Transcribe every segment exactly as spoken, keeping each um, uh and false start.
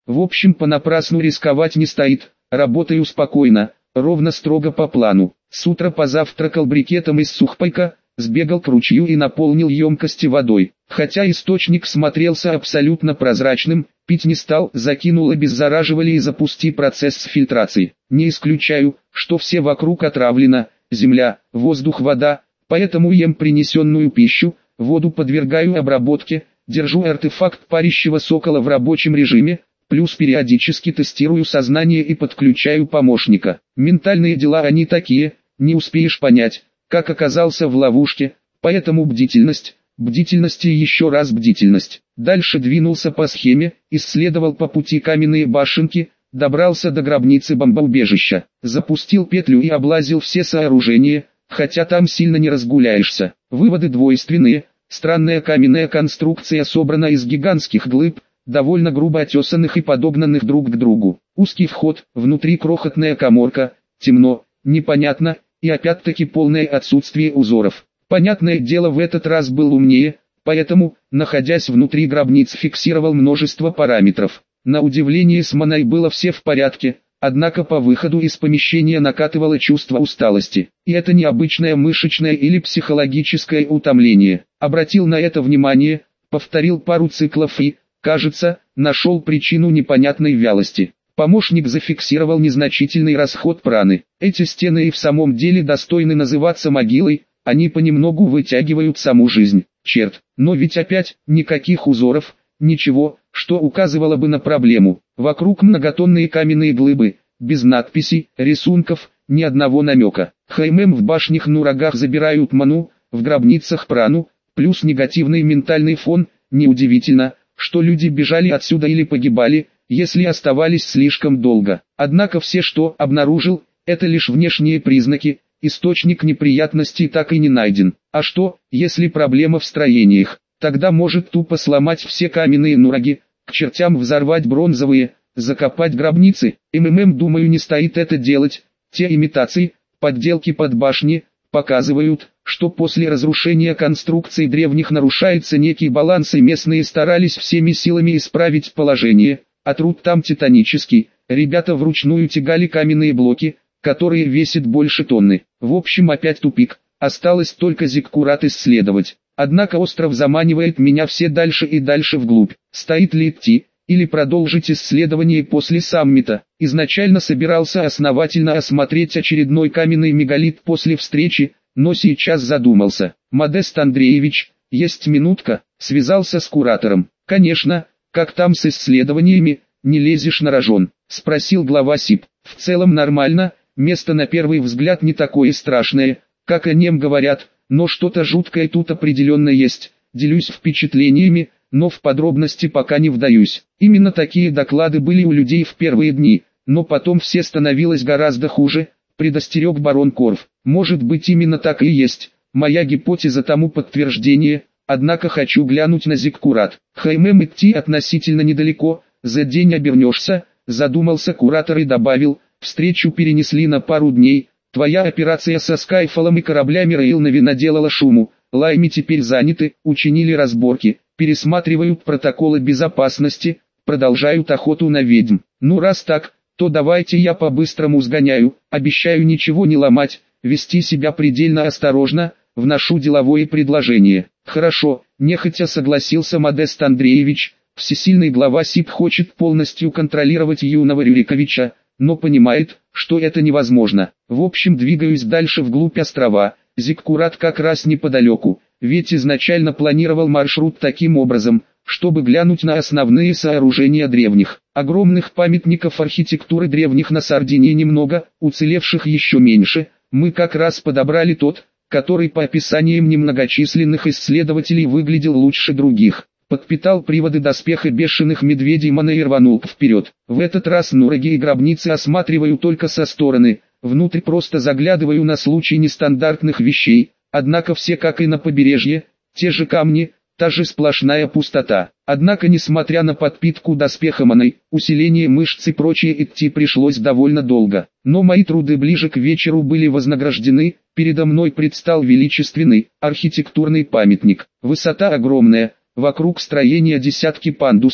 В общем, понапрасну рисковать не стоит, работаю спокойно, ровно строго по плану. С утра позавтракал брикетом из сухпайка, сбегал к ручью и наполнил емкости водой. Хотя источник смотрелся абсолютно прозрачным, пить не стал, закинул обеззараживали и запусти процесс фильтрации. Не исключаю, что все вокруг отравлено, земля, воздух, вода, поэтому ем принесенную пищу, воду подвергаю обработке, держу артефакт парящего сокола в рабочем режиме, плюс периодически тестирую сознание и подключаю помощника. Ментальные дела они такие, не успеешь понять, как оказался в ловушке, поэтому бдительность, бдительность и еще раз бдительность. Дальше двинулся по схеме, исследовал по пути каменные башенки, добрался до гробницы бомбоубежища, запустил петлю и облазил все сооружения, хотя там сильно не разгуляешься. Выводы двойственные, странная каменная конструкция собрана из гигантских глыб, довольно грубо отесанных и подогнанных друг к другу. Узкий вход, внутри крохотная каморка, темно, непонятно, и опять-таки полное отсутствие узоров. Понятное дело, в этот раз был умнее, поэтому, находясь внутри гробниц, фиксировал множество параметров. На удивление с маной было все в порядке, однако по выходу из помещения накатывало чувство усталости. И это не обычное мышечное или психологическое утомление. Обратил на это внимание, повторил пару циклов и, кажется, нашел причину непонятной вялости. Помощник зафиксировал незначительный расход праны. Эти стены и в самом деле достойны называться могилой, они понемногу вытягивают саму жизнь. Черт, но ведь опять никаких узоров, ничего, что указывало бы на проблему. Вокруг многотонные каменные глыбы, без надписей, рисунков, ни одного намека. Хаймем в башнях Нурагах забирают ману, в гробницах прану, плюс негативный ментальный фон. Неудивительно, что люди бежали отсюда или погибали, если оставались слишком долго. Однако все, что обнаружил, это лишь внешние признаки, источник неприятностей так и не найден. А что, если проблема в строениях? Тогда может тупо сломать все каменные нураги, к чертям взорвать бронзовые, закопать гробницы. МММ, думаю, не стоит это делать. Те имитации, подделки под башни, показывают, что после разрушения конструкций древних нарушается некий баланс, и местные старались всеми силами исправить положение. А труд там титанический, ребята вручную тягали каменные блоки, которые весят больше тонны. В общем, опять тупик, осталось только зиккурат исследовать. Однако остров заманивает меня все дальше и дальше вглубь. Стоит ли идти, или продолжить исследование после саммита? Изначально собирался основательно осмотреть очередной каменный мегалит после встречи, но сейчас задумался. Модест Андреевич, есть минутка, связался с куратором. Конечно. «Как там с исследованиями, не лезешь на рожон?» – спросил глава СИП. «В целом нормально, место на первый взгляд не такое страшное, как о нем говорят, но что-то жуткое тут определенно есть. Делюсь впечатлениями, но в подробности пока не вдаюсь. Именно такие доклады были у людей в первые дни, но потом все становилось гораздо хуже», – предостерег барон Корф. «Может быть, именно так и есть, моя гипотеза тому подтверждение». Однако хочу глянуть на зиккурат. Хаймем идти относительно недалеко, за день обернешься, задумался куратор и добавил, встречу перенесли на пару дней, твоя операция со Скайфолом и кораблями Рейлнави наделала шуму, Лайми теперь заняты, учинили разборки, пересматривают протоколы безопасности, продолжают охоту на ведьм. Ну раз так, то давайте я по-быстрому сгоняю, обещаю ничего не ломать, вести себя предельно осторожно, вношу деловое предложение. Хорошо, нехотя согласился Модест Андреевич, всесильный глава СИП хочет полностью контролировать юного Рюриковича, но понимает, что это невозможно. В общем, двигаюсь дальше вглубь острова, зиккурат как раз неподалеку, ведь изначально планировал маршрут таким образом, чтобы глянуть на основные сооружения древних. Огромных памятников архитектуры древних на Сардинии немного, уцелевших еще меньше, мы как раз подобрали тот, который по описаниям немногочисленных исследователей выглядел лучше других. Подпитал приводы доспеха бешеных медведей Мана и рванул вперед. В этот раз нураги и гробницы осматриваю только со стороны, внутрь просто заглядываю на случай нестандартных вещей, однако все как и на побережье, те же камни, та же сплошная пустота. Однако несмотря на подпитку доспеха Маны, усиление мышц и прочее, идти пришлось довольно долго. Но мои труды ближе к вечеру были вознаграждены, передо мной предстал величественный, архитектурный памятник. Высота огромная, вокруг строения десятки пандусов,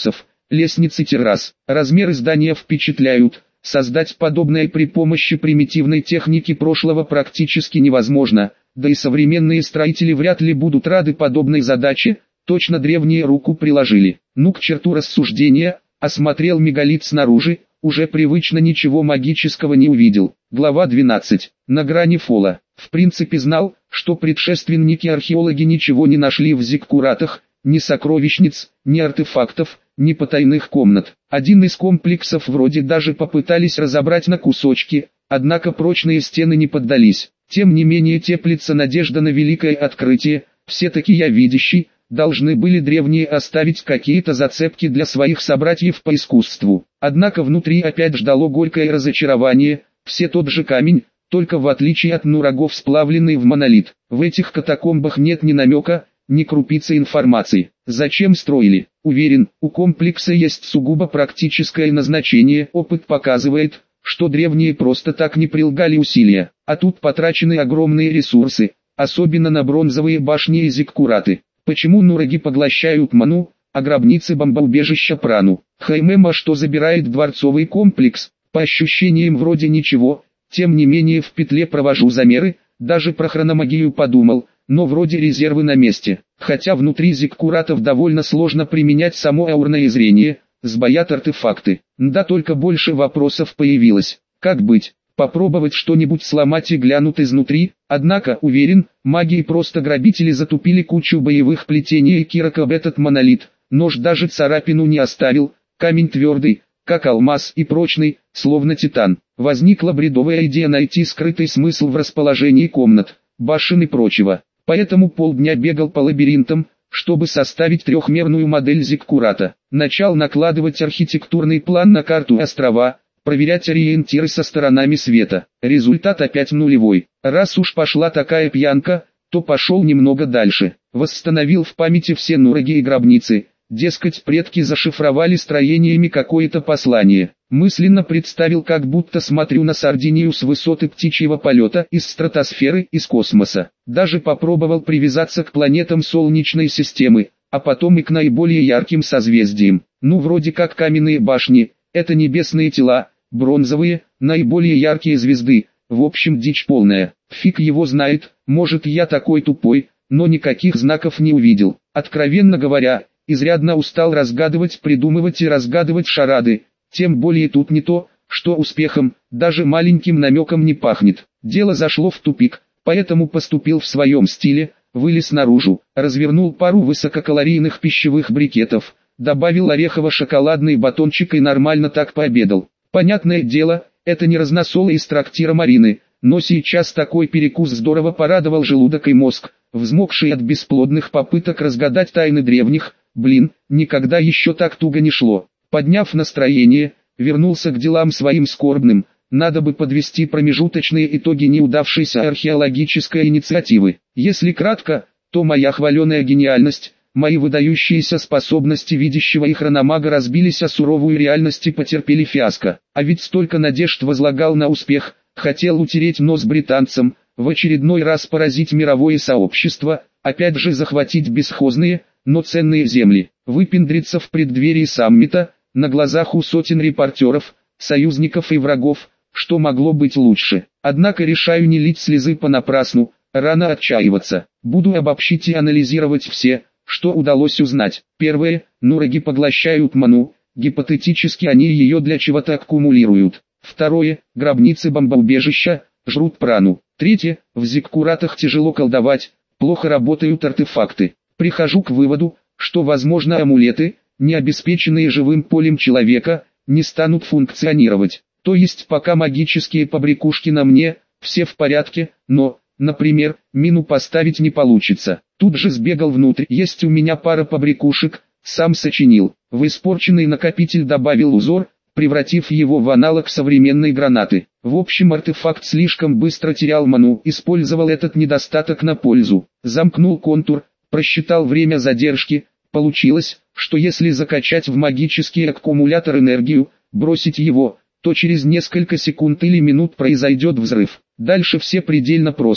лестницы, террас. Размеры здания впечатляют. Создать подобное при помощи примитивной техники прошлого практически невозможно, да и современные строители вряд ли будут рады подобной задаче, точно древние руку приложили. Ну к черту рассуждения, осмотрел мегалит снаружи, уже привычно ничего магического не увидел. Глава двенадцать. На грани фола. В принципе знал, что предшественники-археологи ничего не нашли в зиккуратах, ни сокровищниц, ни артефактов, ни потайных комнат. Один из комплексов вроде даже попытались разобрать на кусочки, однако прочные стены не поддались. Тем не менее теплится надежда на великое открытие, все-таки явидящий, должны были древние оставить какие-то зацепки для своих собратьев по искусству. Однако внутри опять ждало горькое разочарование, все тот же камень, только в отличие от нурагов сплавленный в монолит. В этих катакомбах нет ни намека, ни крупицы информации. Зачем строили? Уверен, у комплекса есть сугубо практическое назначение. Опыт показывает, что древние просто так не прилагали усилия, а тут потрачены огромные ресурсы, особенно на бронзовые башни и зиккураты. Почему нураги поглощают ману, а гробницы бомбоубежища прану? Хаймема что забирает дворцовый комплекс? По ощущениям вроде ничего, тем не менее в петле провожу замеры, даже про хрономагию подумал, но вроде резервы на месте. Хотя внутри зиккуратов довольно сложно применять само аурное зрение, сбоят артефакты. Да только больше вопросов появилось. Как быть? Попробовать что-нибудь сломать и глянуть изнутри? Однако, уверен, магии просто грабители затупили кучу боевых плетений и кирок об этот монолит. Нож даже царапину не оставил, камень твердый, как алмаз, и прочный, словно титан. Возникла бредовая идея найти скрытый смысл в расположении комнат, башен и прочего. Поэтому полдня бегал по лабиринтам, чтобы составить трехмерную модель зиккурата. Начал накладывать архитектурный план на карту острова, проверять ориентиры со сторонами света. Результат опять нулевой. Раз уж пошла такая пьянка, то пошел немного дальше. Восстановил в памяти все нураги и гробницы. Дескать, предки зашифровали строениями какое-то послание. Мысленно представил, как будто смотрю на Сардинию с высоты птичьего полета, из стратосферы, из космоса. Даже попробовал привязаться к планетам Солнечной системы, а потом и к наиболее ярким созвездиям. Ну вроде как каменные башни, это небесные тела, бронзовые, наиболее яркие звезды. В общем дичь полная. Фиг его знает, может я такой тупой, но никаких знаков не увидел. Откровенно говоря, изрядно устал разгадывать, придумывать и разгадывать шарады, тем более тут не то, что успехом, даже маленьким намеком не пахнет. Дело зашло в тупик, поэтому поступил в своем стиле, вылез наружу, развернул пару высококалорийных пищевых брикетов, добавил орехово-шоколадный батончик и нормально так пообедал. Понятное дело, это не разносолы из трактира Марины, но сейчас такой перекус здорово порадовал желудок и мозг, взмокший от бесплодных попыток разгадать тайны древних. Блин, никогда еще так туго не шло. Подняв настроение, вернулся к делам своим скорбным. Надо бы подвести промежуточные итоги неудавшейся археологической инициативы. Если кратко, то моя хваленая гениальность, мои выдающиеся способности видящего и хрономага разбились о суровую реальность и потерпели фиаско. А ведь столько надежд возлагал на успех, хотел утереть нос британцам, в очередной раз поразить мировое сообщество, опять же захватить бесхозные, но ценные земли, выпендриться в преддверии саммита, на глазах у сотен репортеров, союзников и врагов, что могло быть лучше. Однако решаю не лить слезы понапрасну, рано отчаиваться. Буду обобщить и анализировать все, что удалось узнать. Первое, нураги поглощают ману, гипотетически они ее для чего-то аккумулируют. Второе, гробницы бомбоубежища, жрут прану. Третье, в зиккуратах тяжело колдовать, плохо работают артефакты. Прихожу к выводу, что возможно амулеты, не обеспеченные живым полем человека, не станут функционировать. То есть пока магические побрякушки на мне, все в порядке, но, например, мину поставить не получится. Тут же сбегал внутрь, есть у меня пара побрякушек, сам сочинил. В испорченный накопитель добавил узор, превратив его в аналог современной гранаты. В общем, артефакт слишком быстро терял ману, использовал этот недостаток на пользу. Замкнул контур, просчитал время задержки, получилось, что если закачать в магический аккумулятор энергию, бросить его, то через несколько секунд или минут произойдет взрыв. Дальше все предельно просто,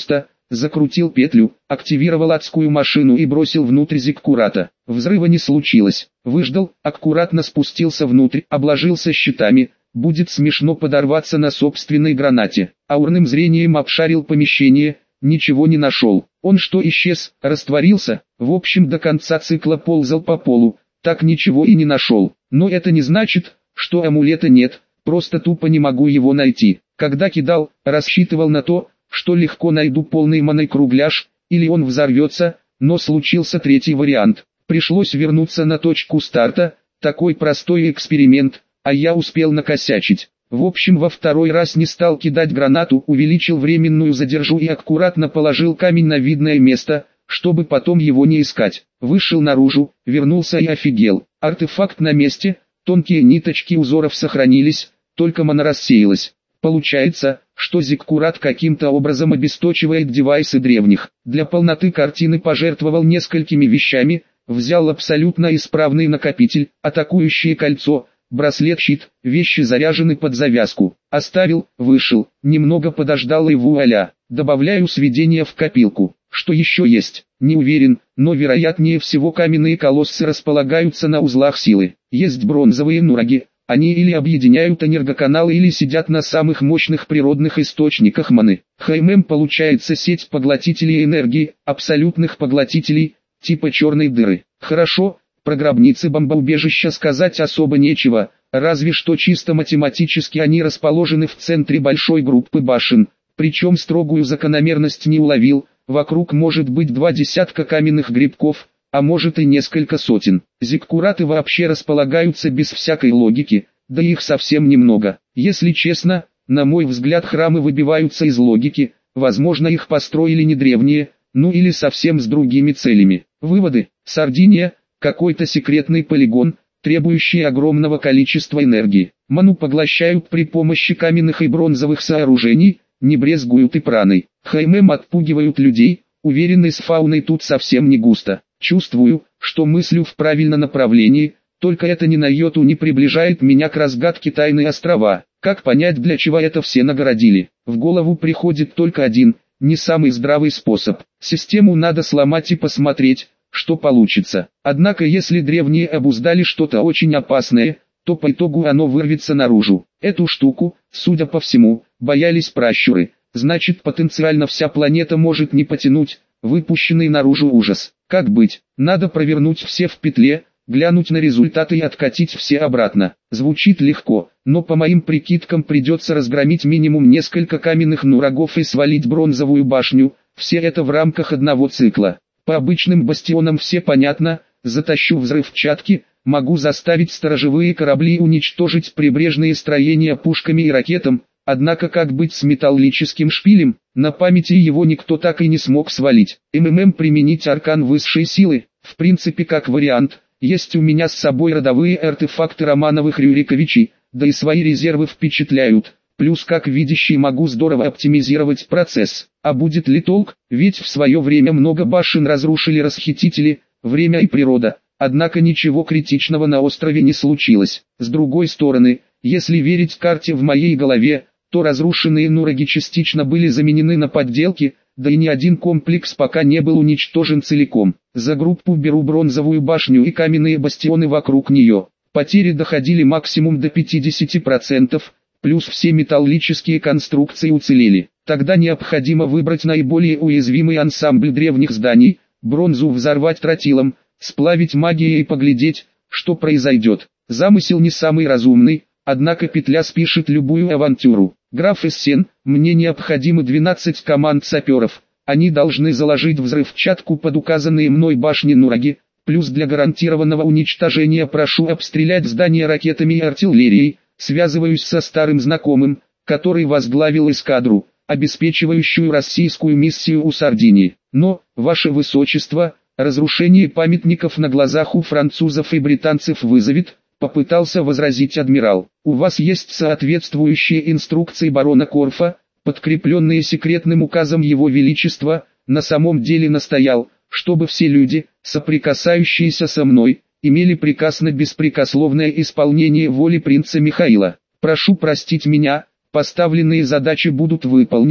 закрутил петлю, активировал адскую машину и бросил внутрь зиккурата. Взрыва не случилось. Выждал, аккуратно спустился внутрь, обложился щитами. Будет смешно подорваться на собственной гранате. Аурным зрением обшарил помещение, ничего не нашел. Он что, исчез, растворился? В общем, до конца цикла ползал по полу, так ничего и не нашел. Но это не значит, что амулета нет, просто тупо не могу его найти. Когда кидал, рассчитывал на то, что легко найду полный манекругляж, или он взорвется, но случился третий вариант. Пришлось вернуться на точку старта, такой простой эксперимент, а я успел накосячить. В общем, во второй раз не стал кидать гранату, увеличил временную задержу и аккуратно положил камень на видное место, чтобы потом его не искать. Вышел наружу, вернулся и офигел. Артефакт на месте, тонкие ниточки узоров сохранились, только мана рассеялась. Получается, что зиккурат каким-то образом обесточивает девайсы древних. Для полноты картины пожертвовал несколькими вещами, взял абсолютно исправный накопитель, атакующее кольцо, браслет-щит, вещи заряжены под завязку. Оставил, вышел, немного подождал и вуаля, добавляю сведения в копилку. Что еще есть, не уверен, но вероятнее всего каменные колоссы располагаются на узлах силы. Есть бронзовые нураги. Они или объединяют энергоканалы, или сидят на самых мощных природных источниках маны. ХММ получается сеть поглотителей энергии, абсолютных поглотителей, типа черной дыры. Хорошо, про гробницы-бомбоубежища сказать особо нечего, разве что чисто математически они расположены в центре большой группы башен, причем строгую закономерность не уловил, вокруг может быть два десятка каменных грибков, а может и несколько сотен. Зиккураты вообще располагаются без всякой логики, да их совсем немного. Если честно, на мой взгляд храмы выбиваются из логики, возможно их построили не древние, ну или совсем с другими целями. Выводы: Сардиния – какой-то секретный полигон, требующий огромного количества энергии. Ману поглощают при помощи каменных и бронзовых сооружений, не брезгуют и праной. ХММ отпугивают людей, уверенный с фауной тут совсем не густо. Чувствую, что мыслю в правильном направлении, только это ни на йоту не приближает меня к разгадке тайны острова. Как понять, для чего это все нагородили? В голову приходит только один, не самый здравый способ. Систему надо сломать и посмотреть, что получится. Однако если древние обуздали что-то очень опасное, то по итогу оно вырвется наружу. Эту штуку, судя по всему, боялись пращуры. Значит, потенциально вся планета может не потянуть выпущенный наружу ужас. Как быть? Надо провернуть все в петле, глянуть на результаты и откатить все обратно. Звучит легко, но по моим прикидкам придется разгромить минимум несколько каменных нурагов и свалить бронзовую башню, все это в рамках одного цикла. По обычным бастионам все понятно, затащу взрывчатки, могу заставить сторожевые корабли уничтожить прибрежные строения пушками и ракетам, однако как быть с металлическим шпилем? На памяти его никто так и не смог свалить. МММ применить аркан высшей силы, в принципе как вариант, есть у меня с собой родовые артефакты Романовых Рюриковичей, да и свои резервы впечатляют, плюс как видящий могу здорово оптимизировать процесс. А будет ли толк, ведь в свое время много башен разрушили расхитители, время и природа, однако ничего критичного на острове не случилось. С другой стороны, если верить карте в моей голове, то разрушенные нураги частично были заменены на подделки, да и ни один комплекс пока не был уничтожен целиком. За группу беру бронзовую башню и каменные бастионы вокруг нее. Потери доходили максимум до пятидесяти процентов, плюс все металлические конструкции уцелели. Тогда необходимо выбрать наиболее уязвимый ансамбль древних зданий, бронзу взорвать тротилом, сплавить магией и поглядеть, что произойдет. Замысел не самый разумный, однако петля спишет любую авантюру. Граф Эссен, мне необходимы двенадцать команд саперов, они должны заложить взрывчатку под указанные мной башни нураги, плюс для гарантированного уничтожения прошу обстрелять здания ракетами и артиллерией, связываюсь со старым знакомым, который возглавил эскадру, обеспечивающую российскую миссию у Сардинии. Но, ваше высочество, разрушение памятников на глазах у французов и британцев вызовет, попытался возразить адмирал. У вас есть соответствующие инструкции барона Корфа, подкрепленные секретным указом его величества, на самом деле настоял, чтобы все люди, соприкасающиеся со мной, имели приказ на беспрекословное исполнение воли принца Михаила. Прошу простить меня, поставленные задачи будут выполнены,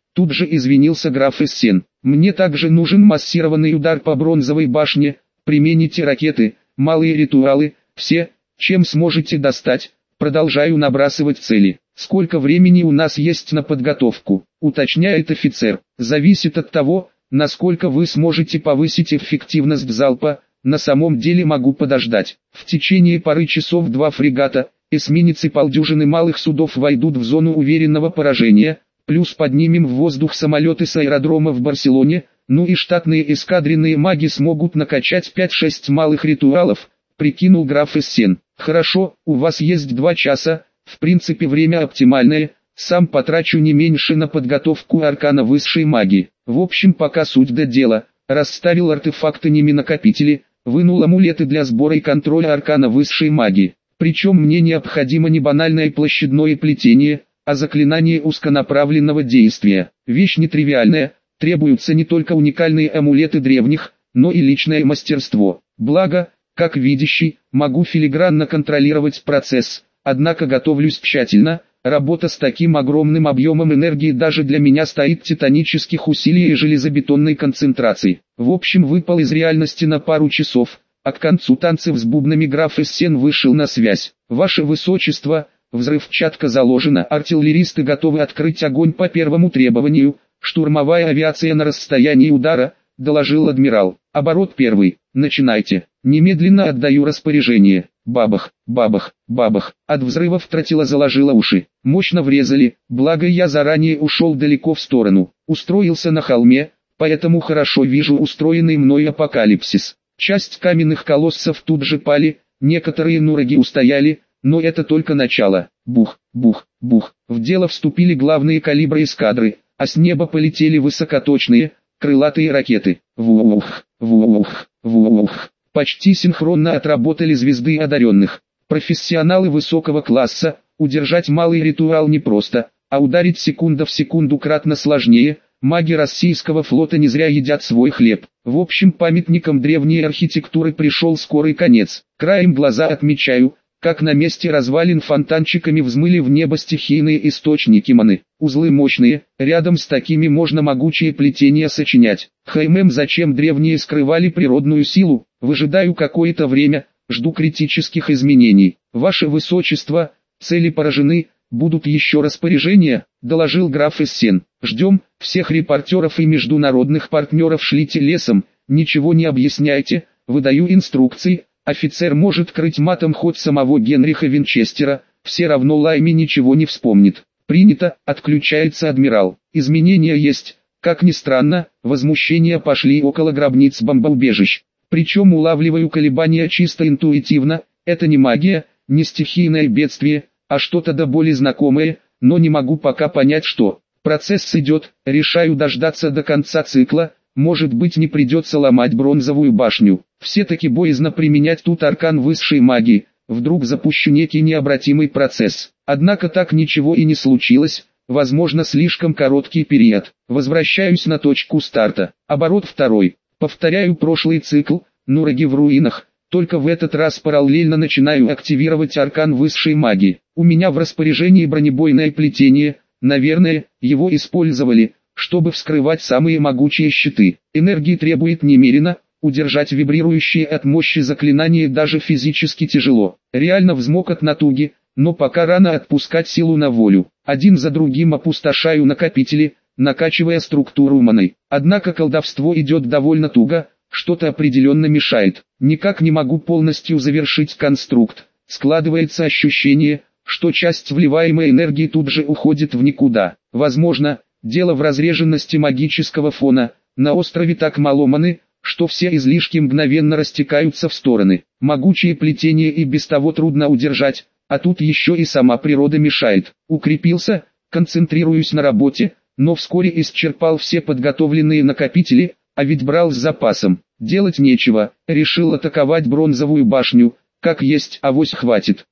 Тут же извинился граф Эссен. Мне также нужен массированный удар по бронзовой башне, примените ракеты, малые ритуалы, все, чем сможете достать. Продолжаю набрасывать цели. Сколько времени у нас есть на подготовку, уточняет офицер. Зависит от того, насколько вы сможете повысить эффективность залпа. На самом деле могу подождать. В течение пары часов два фрегата, эсминец и полдюжины малых судов войдут в зону уверенного поражения, плюс поднимем в воздух самолеты с аэродрома в Барселоне, ну и штатные эскадренные маги смогут накачать пять-шесть малых ритуалов, прикинул граф Эссен. Хорошо, у вас есть два часа, в принципе время оптимальное, сам потрачу не меньше на подготовку аркана высшей магии. В общем, пока суть до дела, расставил артефакты ними-накопители, вынул амулеты для сбора и контроля аркана высшей магии. Причем мне необходимо не банальное площадное плетение, а заклинание узконаправленного действия. Вещь нетривиальная, требуются не только уникальные амулеты древних, но и личное мастерство. Благо, как видящий, могу филигранно контролировать процесс, однако готовлюсь тщательно. Работа с таким огромным объемом энергии даже для меня стоит титанических усилий и железобетонной концентрации. В общем, выпал из реальности на пару часов, а к концу танцев с бубнами граф Эссен вышел на связь. Ваше Высочество, взрывчатка заложена, артиллеристы готовы открыть огонь по первому требованию, штурмовая авиация на расстоянии удара, доложил адмирал. Оборот первый, начинайте. Немедленно отдаю распоряжение. Бабах, бабах, бабах. От взрывов тротила заложило уши. Мощно врезали, благо я заранее ушел далеко в сторону. Устроился на холме, поэтому хорошо вижу устроенный мной апокалипсис. Часть каменных колоссов тут же пали, некоторые нураги устояли, но это только начало. Бух, бух, бух. В дело вступили главные калибры эскадры, а с неба полетели высокоточные, крылатые ракеты. Вух, вух, вух. Почти синхронно отработали звезды одаренных. Профессионалы высокого класса, удержать малый ритуал непросто, а ударить секунда в секунду кратно сложнее. Маги российского флота не зря едят свой хлеб. В общем, памятникам древней архитектуры пришел скорый конец. Краем глаза отмечаю, как на месте развалин фонтанчиками взмыли в небо стихийные источники маны. Узлы мощные, рядом с такими можно могучие плетения сочинять. Хм, зачем древние скрывали природную силу? Выжидаю какое-то время, жду критических изменений. Ваше Высочество, цели поражены, будут еще распоряжения, доложил граф Эссен. Ждем, всех репортеров и международных партнеров шлите лесом, ничего не объясняйте, выдаю инструкции. Офицер может крыть матом хоть самого Генриха Винчестера, все равно Лайми ничего не вспомнит. Принято, отключается адмирал. Изменения есть, как ни странно, возмущения пошли около гробниц бомбоубежищ. Причем улавливаю колебания чисто интуитивно, это не магия, не стихийное бедствие, а что-то до боли знакомое, но не могу пока понять что. Процесс идет, решаю дождаться до конца цикла. Может быть, не придется ломать бронзовую башню. Все-таки боязно применять тут аркан высшей магии, вдруг запущу некий необратимый процесс. Однако так ничего и не случилось, возможно слишком короткий период. Возвращаюсь на точку старта. Оборот второй. Повторяю прошлый цикл, нураги в руинах, только в этот раз параллельно начинаю активировать аркан высшей магии. У меня в распоряжении бронебойное плетение, наверное, его использовали, чтобы вскрывать самые могучие щиты. Энергии требует немерено, удержать вибрирующие от мощи заклинания даже физически тяжело. Реально взмок от натуги, но пока рано отпускать силу на волю. Один за другим опустошаю накопители, накачивая структуру маной. Однако колдовство идет довольно туго, что-то определенно мешает. Никак не могу полностью завершить конструкт. Складывается ощущение, что часть вливаемой энергии тут же уходит в никуда. Возможно, дело в разреженности магического фона. На острове так мало маны, что все излишки мгновенно растекаются в стороны. Могучие плетения и без того трудно удержать, а тут еще и сама природа мешает. Укрепился, концентрируюсь на работе, но вскоре исчерпал все подготовленные накопители, а ведь брал с запасом. Делать нечего, решил атаковать бронзовую башню, как есть, авось хватит.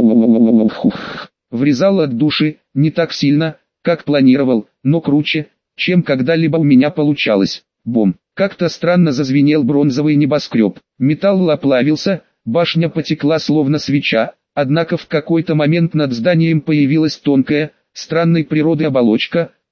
Вух. Врезал от души, не так сильно, как планировал, но круче, чем когда-либо у меня получалось. Бом. Как-то странно зазвенел бронзовый небоскреб. Металл оплавился, башня потекла словно свеча, однако в какой-то момент над зданием появилась тонкая, странной природы оболочка,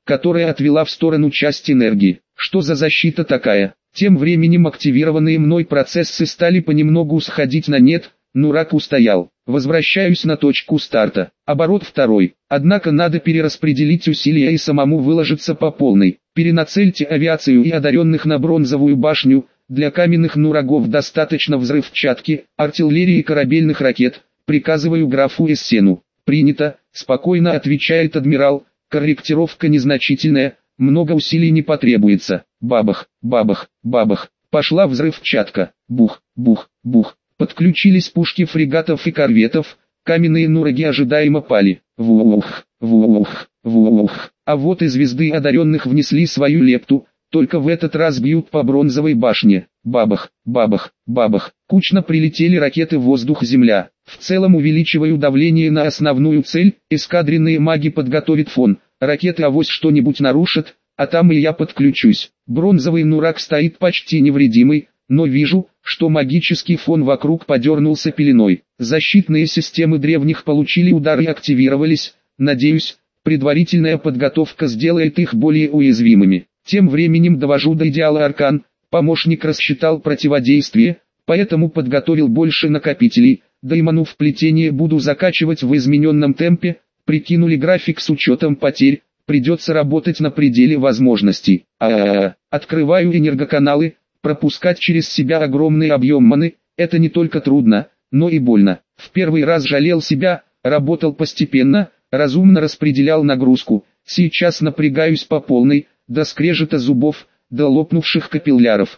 которая отвела в сторону часть энергии. Что за защита такая? Тем временем активированные мной процессы стали понемногу сходить на нет, Нурак устоял. Возвращаюсь на точку старта. Оборот второй. Однако надо перераспределить усилия и самому выложиться по полной. Перенацельте авиацию и одаренных на бронзовую башню. Для каменных нурагов достаточно взрывчатки, артиллерии и корабельных ракет. Приказываю графу Эссену. Принято, спокойно отвечает адмирал. Корректировка незначительная, много усилий не потребуется. Бабах, бабах, бабах. Пошла взрывчатка. Бух, бух, бух. Подключились пушки фрегатов и корветов, каменные нураги ожидаемо пали. Вух, вух, вух. А вот и звезды одаренных внесли свою лепту, только в этот раз бьют по бронзовой башне. Бабах, бабах, бабах. Кучно прилетели ракеты воздух-земля. В целом увеличиваю давление на основную цель, эскадренные маги подготовят фон. Ракеты авось что-нибудь нарушат, а там и я подключусь. Бронзовый нурак стоит почти невредимый, но вижу, что магический фон вокруг подернулся пеленой. Защитные системы древних получили удар и активировались. Надеюсь, предварительная подготовка сделает их более уязвимыми. Тем временем довожу до идеала аркан. Помощник рассчитал противодействие, поэтому подготовил больше накопителей. Даймонов плетение буду закачивать в измененном темпе. Прикинули график с учетом потерь. Придется работать на пределе возможностей. А-а-а. Открываю энергоканалы. Пропускать через себя огромный объем маны – это не только трудно, но и больно. В первый раз жалел себя, работал постепенно, разумно распределял нагрузку. Сейчас напрягаюсь по полной, до скрежета зубов, до лопнувших капилляров.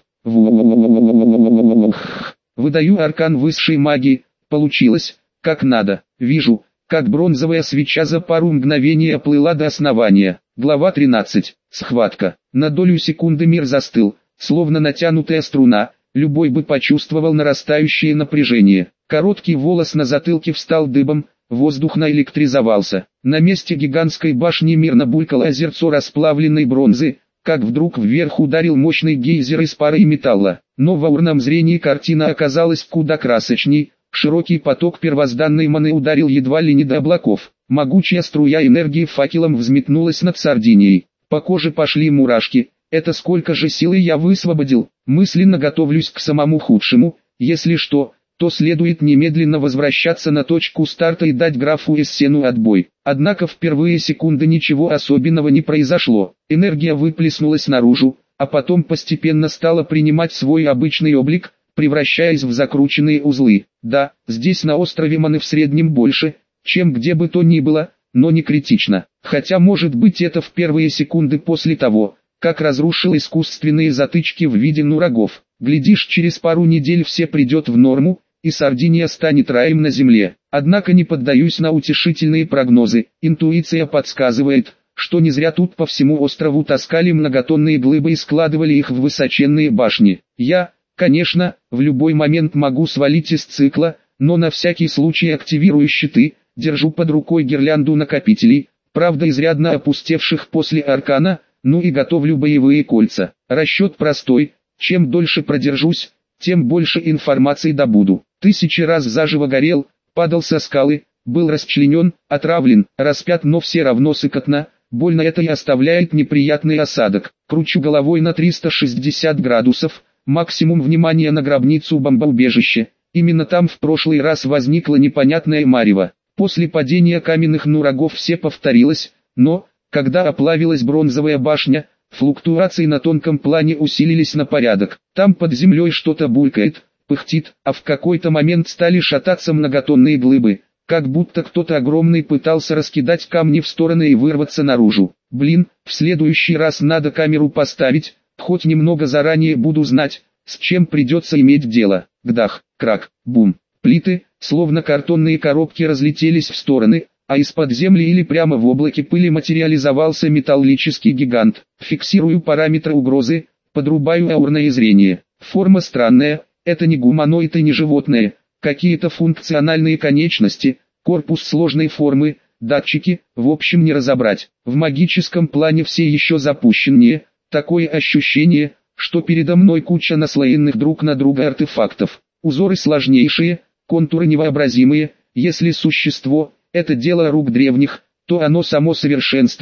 Выдаю аркан высшей магии. Получилось, как надо. Вижу, как бронзовая свеча за пару мгновений оплыла до основания. Глава тринадцать. Схватка. На долю секунды мир застыл. Словно натянутая струна, любой бы почувствовал нарастающее напряжение. Короткий волос на затылке встал дыбом, воздух наэлектризовался. На месте гигантской башни мирно булькало озерцо расплавленной бронзы, как вдруг вверх ударил мощный гейзер из пара и металла. Но в аурном зрении картина оказалась куда красочней. Широкий поток первозданной маны ударил едва ли не до облаков. Могучая струя энергии факелом взметнулась над Сардинией. По коже пошли мурашки. Это сколько же силы я высвободил, мысленно готовлюсь к самому худшему, если что, то следует немедленно возвращаться на точку старта и дать графу Эссену отбой. Однако в первые секунды ничего особенного не произошло, энергия выплеснулась наружу, а потом постепенно стала принимать свой обычный облик, превращаясь в закрученные узлы. Да, здесь на острове маны в среднем больше, чем где бы то ни было, но не критично, хотя может быть это в первые секунды после того, как разрушил искусственные затычки в виде нурагов. Глядишь, через пару недель все придет в норму, и Сардиния станет раем на земле. Однако не поддаюсь на утешительные прогнозы. Интуиция подсказывает, что не зря тут по всему острову таскали многотонные глыбы и складывали их в высоченные башни. Я, конечно, в любой момент могу свалить из цикла, но на всякий случай активирую щиты, держу под рукой гирлянду накопителей, правда изрядно опустевших после аркана, ну и готовлю боевые кольца. Расчет простой, чем дольше продержусь, тем больше информации добуду. Тысячи раз заживо горел, падал со скалы, был расчленен, отравлен, распят, но все равно сыкотно, больно это и оставляет неприятный осадок. Кручу головой на триста шестьдесят градусов, максимум внимания на гробницу бомбоубежище. Именно там в прошлый раз возникла непонятная марево. После падения каменных нурагов все повторилось, но, когда оплавилась бронзовая башня, флуктуации на тонком плане усилились на порядок. Там под землей что-то булькает, пыхтит, а в какой-то момент стали шататься многотонные глыбы, как будто кто-то огромный пытался раскидать камни в стороны и вырваться наружу. Блин, в следующий раз надо камеру поставить, хоть немного заранее буду знать, с чем придется иметь дело. Гдах, крак, бум. Плиты, словно картонные коробки, разлетелись в стороны, а из-под земли или прямо в облаке пыли материализовался металлический гигант. Фиксирую параметры угрозы, подрубаю аурное зрение. Форма странная, это не гуманоид и не животное, какие-то функциональные конечности, корпус сложной формы, датчики, в общем не разобрать. В магическом плане все еще запущеннее, такое ощущение, что передо мной куча наслоенных друг на друга артефактов. Узоры сложнейшие, контуры невообразимые, если существо – это дело рук древних, то оно само совершенство,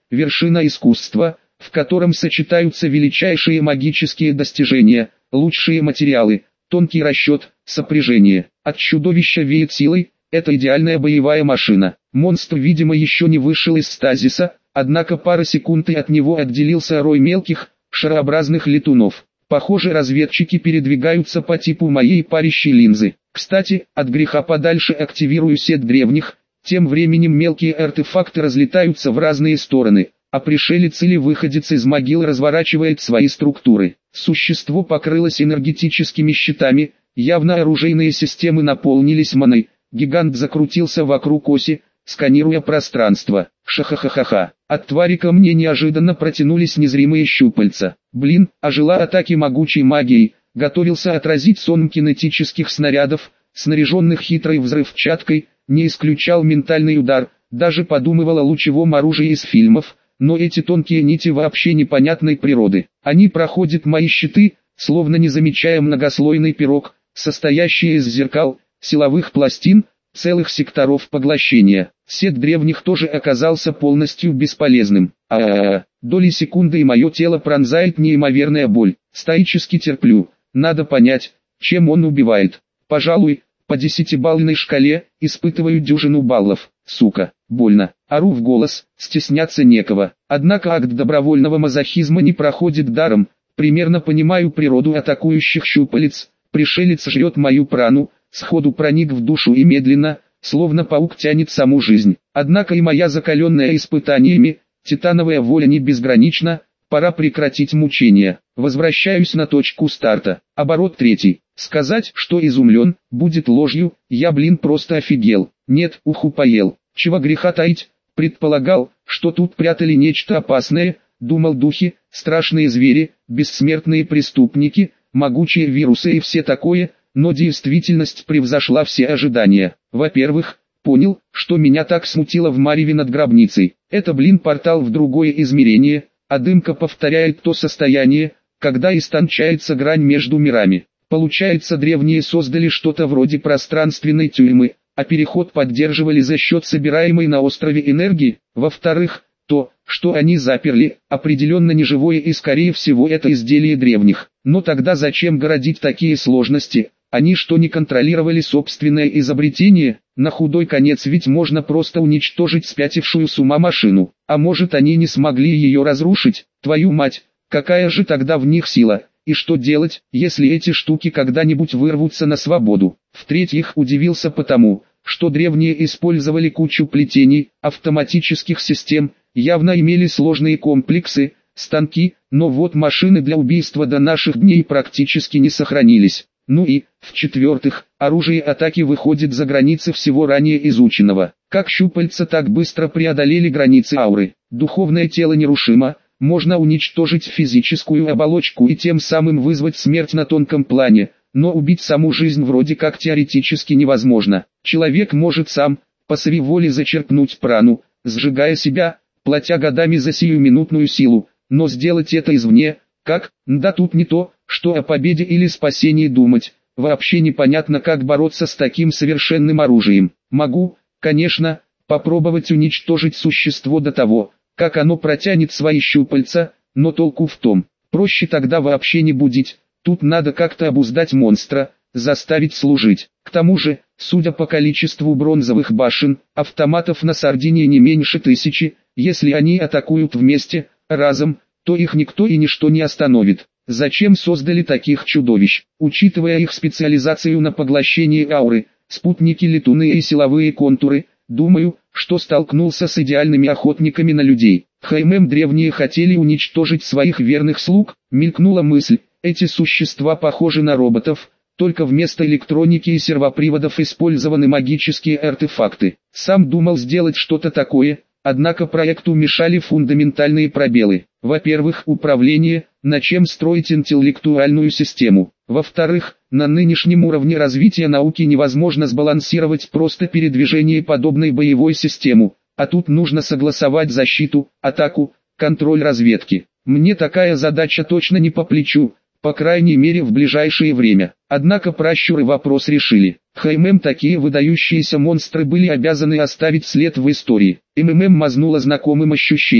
вершина искусства, в котором сочетаются величайшие магические достижения, лучшие материалы, тонкий расчет, сопряжение. От чудовища веет силой, это идеальная боевая машина. Монстр, видимо, еще не вышел из стазиса, однако пара секунд и от него отделился рой мелких, шарообразных летунов. Похоже, разведчики передвигаются по типу моей парящей линзы. Кстати, от греха подальше активирую сеть древних, тем временем мелкие артефакты разлетаются в разные стороны, а пришелец или выходец из могил разворачивает свои структуры. Существо покрылось энергетическими щитами, явно оружейные системы наполнились маной. Гигант закрутился вокруг оси, сканируя пространство. Ха-ха-ха-ха-ха. От твари ко мне неожиданно протянулись незримые щупальца. Блин, ожила атаки могучей магией, готовился отразить сон кинетических снарядов, снаряженных хитрой взрывчаткой, не исключал ментальный удар, даже подумывал о лучевом оружии из фильмов, но эти тонкие нити вообще непонятной природы. Они проходят мои щиты, словно не замечая многослойный пирог, состоящий из зеркал, силовых пластин, целых секторов поглощения. Сет древних тоже оказался полностью бесполезным. А-а-а, доли секунды и мое тело пронзает неимоверная боль. Стоически терплю. Надо понять, чем он убивает. Пожалуй, по десятибалльной шкале, испытываю дюжину баллов. Сука, больно. Ору в голос, стесняться некого. Однако акт добровольного мазохизма не проходит даром. Примерно понимаю природу атакующих щупалец. Пришелец жрет мою прану, сходу проник в душу и медленно, словно паук, тянет саму жизнь. Однако и моя закаленная испытаниями, титановая воля не безгранична, пора прекратить мучения. Возвращаюсь на точку старта. Оборот третий. Сказать, что изумлен, будет ложью, я, блин, просто офигел. Нет, уху поел. Чего греха таить, предполагал, что тут прятали нечто опасное, думал духи, страшные звери, бессмертные преступники, могучие вирусы и все такое, но действительность превзошла все ожидания. Во-первых, понял, что меня так смутило в мареве над гробницей. Это, блин, портал в другое измерение, а дымка повторяет то состояние, когда истончается грань между мирами. Получается, древние создали что-то вроде пространственной тюрьмы, а переход поддерживали за счет собираемой на острове энергии. Во-вторых, то, что они заперли, определенно неживое и скорее всего это изделие древних. Но тогда зачем городить такие сложности? Они что, не контролировали собственное изобретение? На худой конец ведь можно просто уничтожить спятившую с ума машину. А может, они не смогли ее разрушить? Твою мать, какая же тогда в них сила? И что делать, если эти штуки когда-нибудь вырвутся на свободу? В-третьих, удивился потому, что древние использовали кучу плетений, автоматических систем, явно имели сложные комплексы, станки, но вот машины для убийства до наших дней практически не сохранились. Ну и, в-четвертых, оружие атаки выходит за границы всего ранее изученного. Как щупальца так быстро преодолели границы ауры? Духовное тело нерушимо, можно уничтожить физическую оболочку и тем самым вызвать смерть на тонком плане, но убить саму жизнь вроде как теоретически невозможно. Человек может сам, по своей воле зачерпнуть прану, сжигая себя, платя годами за сиюминутную силу, но сделать это извне, как? Да тут не то, что о победе или спасении думать, вообще непонятно, как бороться с таким совершенным оружием. Могу, конечно, попробовать уничтожить существо до того, как оно протянет свои щупальца, но толку в том, проще тогда вообще не будить, тут надо как-то обуздать монстра, заставить служить. К тому же, судя по количеству бронзовых башен, автоматов на Сардинии не меньше тысячи, если они атакуют вместе, разом, то их никто и ничто не остановит. Зачем создали таких чудовищ? Учитывая их специализацию на поглощении ауры, спутники летуны и силовые контуры, думаю, что столкнулся с идеальными охотниками на людей. Хаймем древние хотели уничтожить своих верных слуг, мелькнула мысль, эти существа похожи на роботов, только вместо электроники и сервоприводов использованы магические артефакты. Сам думал сделать что-то такое, однако проекту мешали фундаментальные пробелы. Во-первых, управление, на чем строить интеллектуальную систему. Во-вторых, на нынешнем уровне развития науки невозможно сбалансировать просто передвижение подобной боевой системы, а тут нужно согласовать защиту, атаку, контроль разведки. Мне такая задача точно не по плечу, по крайней мере в ближайшее время. Однако пращуры вопрос решили. Хаймем такие выдающиеся монстры были обязаны оставить след в истории. МММ мазнуло знакомым ощущением.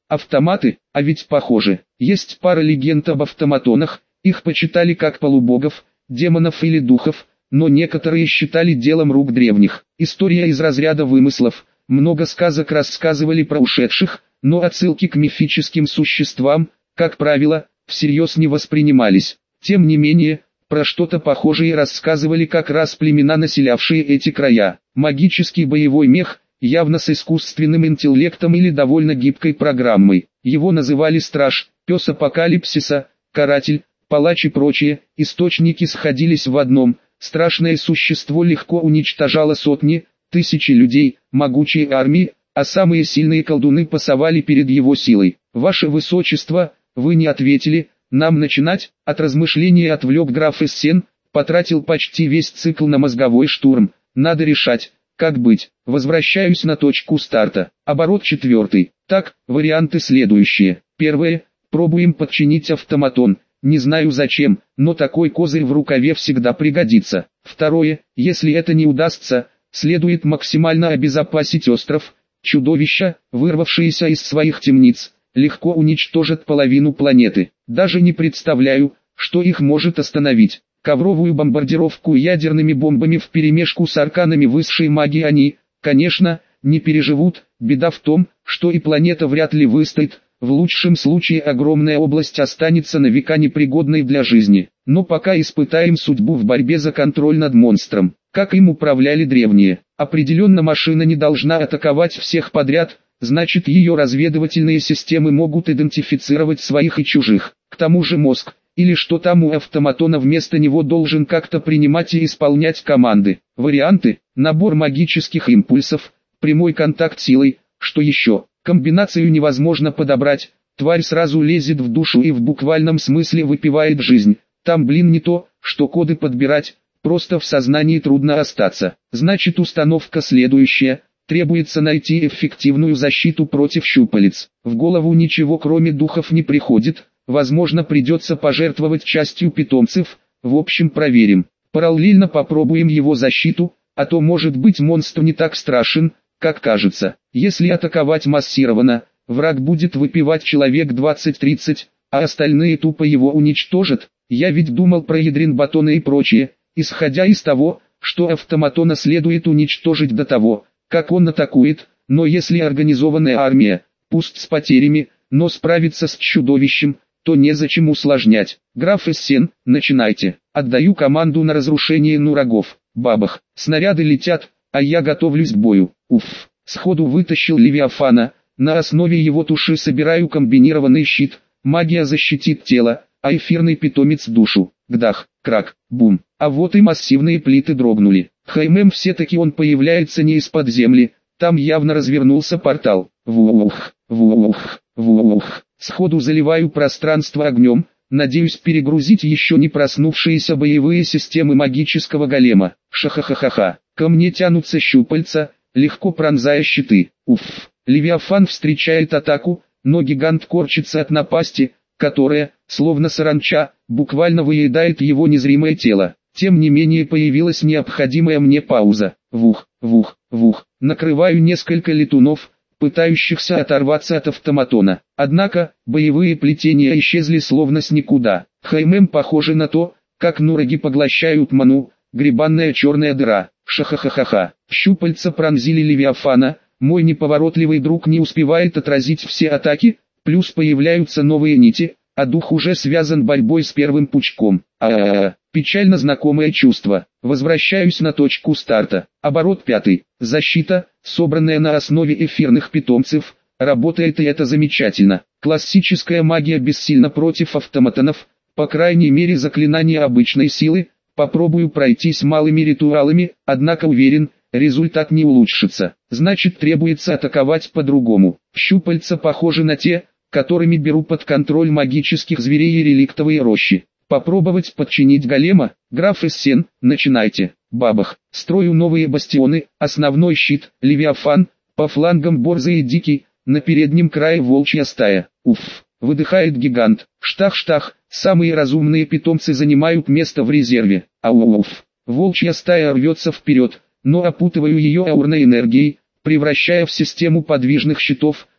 Автоматы, а ведь похоже. Есть пара легенд об автоматонах, их почитали как полубогов, демонов или духов, но некоторые считали делом рук древних. История из разряда вымыслов, много сказок рассказывали про ушедших, но отсылки к мифическим существам, как правило, всерьез не воспринимались. Тем не менее, про что-то похожее рассказывали как раз племена, населявшие эти края. Магический боевой мех, явно с искусственным интеллектом или довольно гибкой программой. Его называли страж, пес апокалипсиса, каратель, палач и прочие. Источники сходились в одном: страшное существо легко уничтожало сотни, тысячи людей, могучие армии, а самые сильные колдуны пасовали перед его силой. «Ваше Высочество, вы не ответили, нам начинать?» От размышления отвлек граф Эссен, потратил почти весь цикл на мозговой штурм. Надо решать, как быть. Возвращаюсь на точку старта. Оборот четвертый. Так, варианты следующие. Первое. Пробуем подчинить автоматон. Не знаю зачем, но такой козырь в рукаве всегда пригодится. Второе. Если это не удастся, следует максимально обезопасить остров. Чудовища, вырвавшиеся из своих темниц, легко уничтожат половину планеты. Даже не представляю, что их может остановить. Ковровую бомбардировку ядерными бомбами вперемешку с арканами высшей магии они, конечно, не переживут. Беда в том, что и планета вряд ли выстоит. В лучшем случае огромная область останется на века непригодной для жизни. Но пока испытаем судьбу в борьбе за контроль над монстром. Как им управляли древние? Определенно машина не должна атаковать всех подряд, значит ее разведывательные системы могут идентифицировать своих и чужих. К тому же мозг, или что там у автоматона вместо него, должен как-то принимать и исполнять команды. Варианты: набор магических импульсов, прямой контакт силой, что еще? Комбинацию невозможно подобрать, тварь сразу лезет в душу и в буквальном смысле выпивает жизнь. Там, блин, не то, что коды подбирать, просто в сознании трудно остаться. Значит, установка следующая: требуется найти эффективную защиту против щупалец. В голову ничего кроме духов не приходит, возможно придется пожертвовать частью питомцев, в общем проверим. Параллельно попробуем его защиту, а то может быть монстр не так страшен, как кажется. Если атаковать массированно, враг будет выпивать человек двадцать-тридцать, а остальные тупо его уничтожат. Я ведь думал про ядрин батона и прочее, исходя из того, что автоматона следует уничтожить до того, как он атакует, но если организованная армия, пусть с потерями, но справится с чудовищем, то незачем усложнять. Граф Эссен, начинайте. Отдаю команду на разрушение нурагов. Бабах, снаряды летят, а я готовлюсь к бою. Уф, сходу вытащил Левиафана, на основе его туши собираю комбинированный щит, магия защитит тело, а эфирный питомец душу. Гдах, крак, бум. А вот и массивные плиты дрогнули. Хаймем, все-таки он появляется не из-под земли, там явно развернулся портал. Вух, вух, вух. Сходу заливаю пространство огнем, надеюсь перегрузить еще не проснувшиеся боевые системы магического голема. Шахахахаха. Ко мне тянутся щупальца, легко пронзая щиты. Уф. Левиафан встречает атаку, но гигант корчится от напасти, которая, словно саранча, буквально выедает его незримое тело. Тем не менее появилась необходимая мне пауза. Вух, вух, вух. Накрываю несколько летунов, пытающихся оторваться от автоматона. Однако, боевые плетения исчезли словно с никуда. Хаймем похоже на то, как нураги поглощают ману, гребанная черная дыра. Шахахахаха. Щупальца пронзили Левиафана, мой неповоротливый друг не успевает отразить все атаки, плюс появляются новые нити, а дух уже связан борьбой с первым пучком. А-а-а, печально знакомое чувство. Возвращаюсь на точку старта. Оборот пятый. Защита, собранная на основе эфирных питомцев, работает, и это замечательно. Классическая магия бессильна против автоматонов, по крайней мере заклинания обычной силы. Попробую пройтись малыми ритуалами, однако уверен, результат не улучшится. Значит, требуется атаковать по-другому. Щупальца похожи на те, которыми беру под контроль магических зверей и реликтовые рощи. Попробовать подчинить голема? Граф Эссен, начинайте. Бабах. Строю новые бастионы, основной щит, Левиафан, по флангам борзый и дикий, на переднем крае волчья стая. Уф. Выдыхает гигант. Штах-штах, самые разумные питомцы занимают место в резерве. Ауф. Волчья стая рвется вперед, но опутываю ее аурной энергией, превращая в систему подвижных щитов,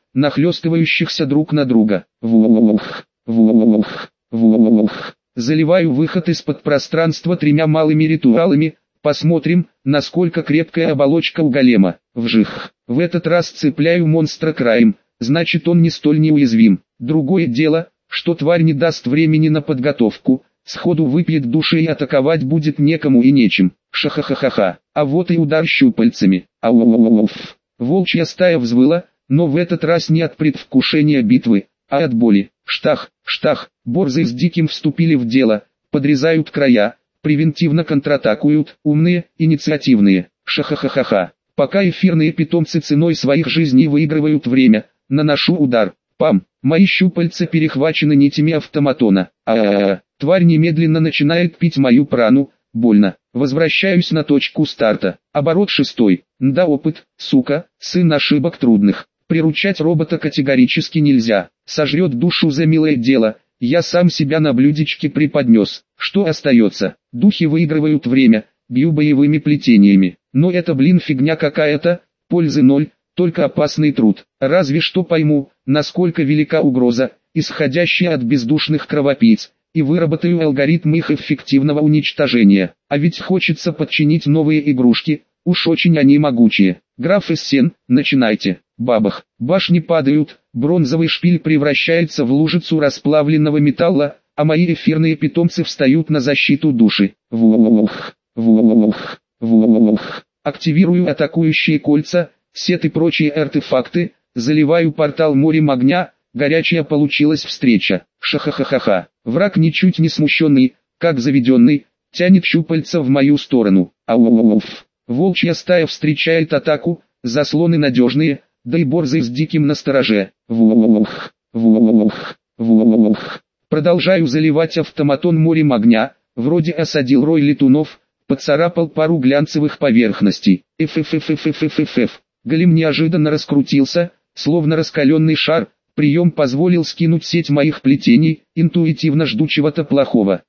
нахлестывающихся друг на друга. Вух, вух, вух. Заливаю выход из-под пространства тремя малыми ритуалами. Посмотрим, насколько крепкая оболочка у голема. Вжих. В этот раз цепляю монстра краем, значит он не столь неуязвим. Другое дело, что тварь не даст времени на подготовку, сходу выпьет души и атаковать будет некому и нечем. Шахахахаха. А вот и удар щупальцами. Ауф. Волчья стая взвыла, но в этот раз не от предвкушения битвы, а от боли. Штах, штах. Борзы с диким вступили в дело, подрезают края, превентивно контратакуют, умные, инициативные. Шахахахаха. Пока эфирные питомцы ценой своих жизней выигрывают время, наношу удар. Пам. Мои щупальца перехвачены нитями автоматона. А-а-а. Тварь немедленно начинает пить мою прану. Больно. Возвращаюсь на точку старта. Оборот шестой. Да опыт, сука, сын ошибок трудных. Приручать робота категорически нельзя. Сожрет душу за милое дело. Я сам себя на блюдечке преподнес. Что остается? Духи выигрывают время, бью боевыми плетениями. Но это, блин, фигня какая-то, пользы ноль, только опасный труд. Разве что пойму, насколько велика угроза, исходящая от бездушных кровопийц, и выработаю алгоритм их эффективного уничтожения. А ведь хочется подчинить новые игрушки, уж очень они могучие. Граф Эссен, начинайте. Бабах, башни падают, бронзовый шпиль превращается в лужицу расплавленного металла, а мои эфирные питомцы встают на защиту души. Вух, вух, вух. Активирую атакующие кольца, сет и прочие артефакты, заливаю портал морем огня, горячая получилась встреча. Шахахахаха. Враг ничуть не смущенный, как заведенный, тянет щупальца в мою сторону. Ауф. Волчья стая встречает атаку, заслоны надежные, да и борзы с диким настороже. Вух, вух, вух. Продолжаю заливать автоматон морем огня, вроде осадил рой летунов, поцарапал пару глянцевых поверхностей. Эф-эф-эф-эф-эф-эф. Голем неожиданно раскрутился, словно раскаленный шар. Прием позволил скинуть сеть моих плетений, интуитивно жду чего-то плохого.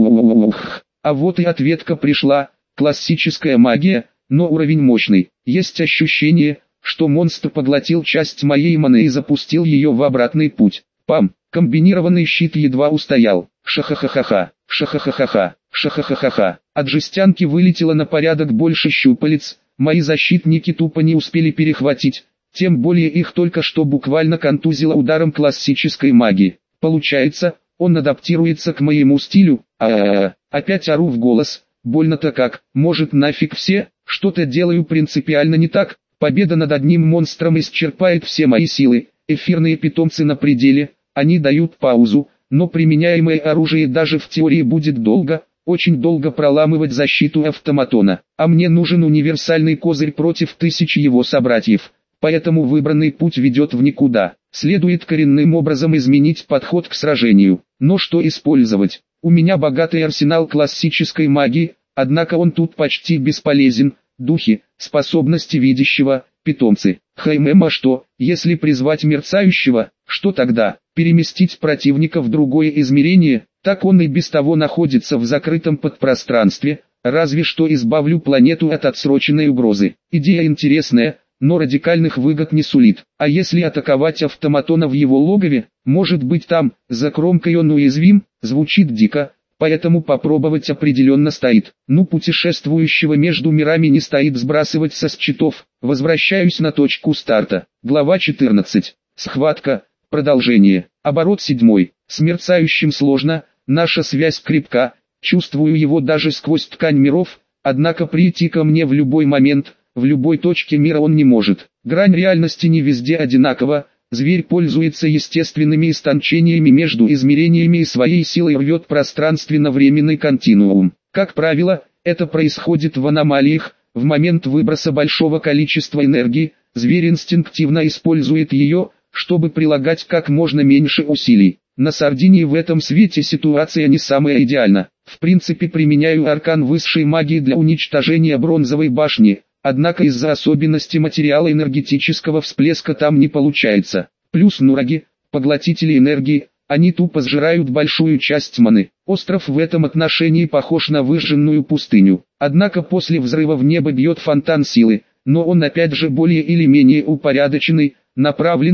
Вух. А вот и ответка пришла, классическая магия, но уровень мощный. Есть ощущение, что монстр поглотил часть моей маны и запустил ее в обратный путь. Пам, комбинированный щит едва устоял. Шахахахаха, шахахахаха, шахахахаха. От жестянки вылетело на порядок больше щупалец, мои защитники тупо не успели перехватить. Тем более их только что буквально контузило ударом классической магии. Получается, он адаптируется к моему стилю. А-а-а, опять ору в голос, больно-то как, может нафиг все, что-то делаю принципиально не так. Победа над одним монстром исчерпает все мои силы, эфирные питомцы на пределе, они дают паузу, но применяемое оружие даже в теории будет долго, очень долго проламывать защиту автоматона. А мне нужен универсальный козырь против тысячи его собратьев. Поэтому выбранный путь ведет в никуда. Следует коренным образом изменить подход к сражению. Но что использовать? У меня богатый арсенал классической магии, однако он тут почти бесполезен. Духи, способности видящего, питомцы. Хм, а что, если призвать мерцающего, что тогда? Переместить противника в другое измерение? Так он и без того находится в закрытом подпространстве, разве что избавлю планету от отсроченной угрозы. Идея интересная, но радикальных выгод не сулит. А если атаковать автоматона в его логове, может быть там, за кромкой он уязвим, звучит дико, поэтому попробовать определенно стоит. Ну, путешествующего между мирами не стоит сбрасывать со счетов. Возвращаюсь на точку старта. Глава четырнадцать. Схватка. Продолжение. Оборот седьмой. С мерцающим сложно, наша связь крепка, чувствую его даже сквозь ткань миров, однако прийти ко мне в любой момент, в любой точке мира он не может. Грань реальности не везде одинакова, зверь пользуется естественными истончениями между измерениями и своей силой рвет пространственно-временный континуум. Как правило, это происходит в аномалиях, в момент выброса большого количества энергии, зверь инстинктивно использует ее, чтобы прилагать как можно меньше усилий. На Сардинии в этом свете ситуация не самая идеальна. В принципе применяю аркан высшей магии для уничтожения бронзовой башни. Однако из-за особенностей материала энергетического всплеска там не получается. Плюс нураги, поглотители энергии, они тупо сжирают большую часть маны. Остров в этом отношении похож на выжженную пустыню. Однако после взрыва в небо бьет фонтан силы, но он опять же более или менее упорядоченный, направленный,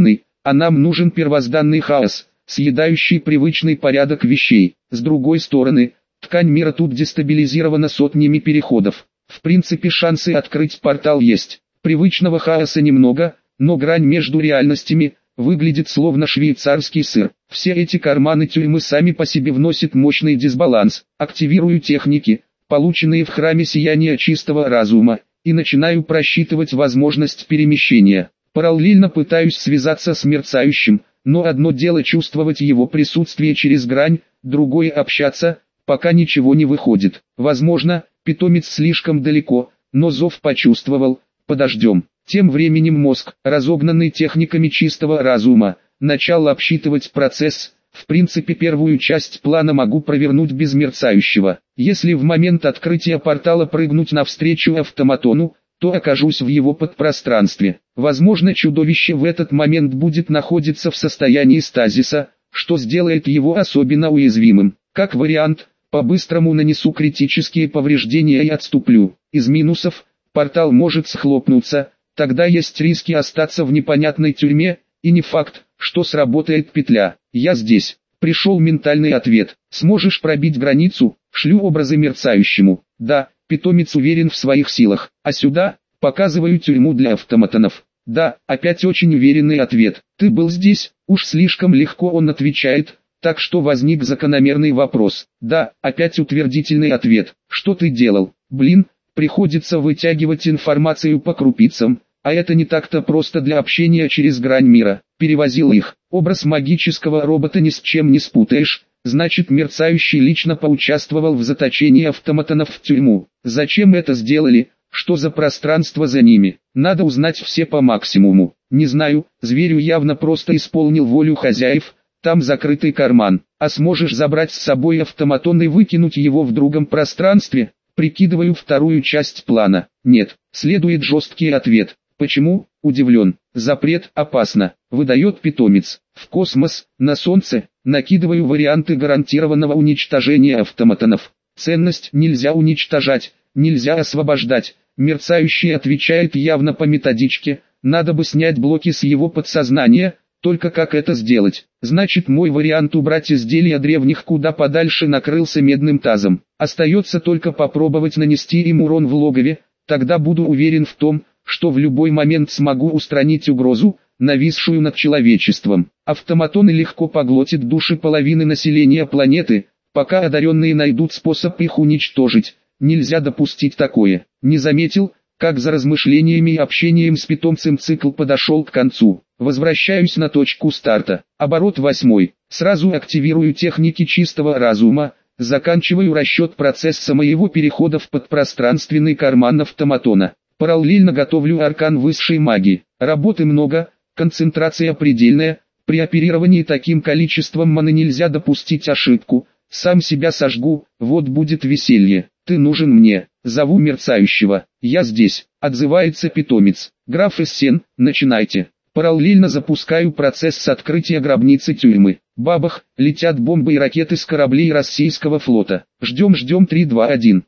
а нам нужен первозданный хаос, съедающий привычный порядок вещей. С другой стороны, ткань мира тут дестабилизирована сотнями переходов. В принципе, шансы открыть портал есть. Привычного хаоса немного, но грань между реальностями выглядит словно швейцарский сыр. Все эти карманы тюрьмы сами по себе вносят мощный дисбаланс. Активирую техники, полученные в храме сияния чистого разума, и начинаю просчитывать возможность перемещения. Параллельно пытаюсь связаться с мерцающим, но одно дело чувствовать его присутствие через грань, другое общаться, пока ничего не выходит. Возможно, питомец слишком далеко, но зов почувствовал, подождем. Тем временем мозг, разогнанный техниками чистого разума, начал обсчитывать процесс. В принципе, первую часть плана могу провернуть без мерцающего. Если в момент открытия портала прыгнуть навстречу автоматону, то окажусь в его подпространстве. Возможно, чудовище в этот момент будет находиться в состоянии стазиса, что сделает его особенно уязвимым. Как вариант, по-быстрому нанесу критические повреждения и отступлю. Из минусов, портал может схлопнуться, тогда есть риски остаться в непонятной тюрьме, и не факт, что сработает петля. Я здесь. Пришел ментальный ответ. Сможешь пробить границу? Шлю образы мерцающему. Да, питомец уверен в своих силах. А сюда? Показываю тюрьму для автоматонов. Да, опять очень уверенный ответ. Ты был здесь? Уж слишком легко он отвечает, так что возник закономерный вопрос. Да, опять утвердительный ответ. Что ты делал? Блин, приходится вытягивать информацию по крупицам. А это не так-то просто для общения через грань мира. Перевозил их. Образ магического робота ни с чем не спутаешь. Значит, мерцающий лично поучаствовал в заточении автоматонов в тюрьму. Зачем это сделали? Что за пространство за ними? Надо узнать все по максимуму. Не знаю, зверю явно просто исполнил волю хозяев. Там закрытый карман. А сможешь забрать с собой автоматон и выкинуть его в другом пространстве? Прикидываю вторую часть плана. Нет, следует жесткий ответ. Почему? Удивлен. Запрет опасно. Выдает питомец. В космос, на Солнце, накидываю варианты гарантированного уничтожения автоматонов. Ценность нельзя уничтожать, нельзя освобождать. Мерцающий отвечает явно по методичке. Надо бы снять блоки с его подсознания, только как это сделать? Значит, мой вариант убрать изделия древних куда подальше накрылся медным тазом. Остается только попробовать нанести им урон в логове, тогда буду уверен в том, что в любой момент смогу устранить угрозу, нависшую над человечеством. Автоматоны легко поглотят души половины населения планеты, пока одаренные найдут способ их уничтожить. Нельзя допустить такое. Не заметил, как за размышлениями и общением с питомцем цикл подошел к концу. Возвращаюсь на точку старта. Оборот восьмой. Сразу активирую техники чистого разума. Заканчиваю расчет процесса моего перехода в подпространственный карман автоматона. Параллельно готовлю аркан высшей магии. Работы много, концентрация предельная. При оперировании таким количеством маны нельзя допустить ошибку. Сам себя сожгу, вот будет веселье. Ты нужен мне. Зову мерцающего. Я здесь. Отзывается питомец. Граф Эссен, начинайте. Параллельно запускаю процесс открытия гробницы тюрьмы. Бабах, летят бомбы и ракеты с кораблей российского флота. Ждем-ждем три два один.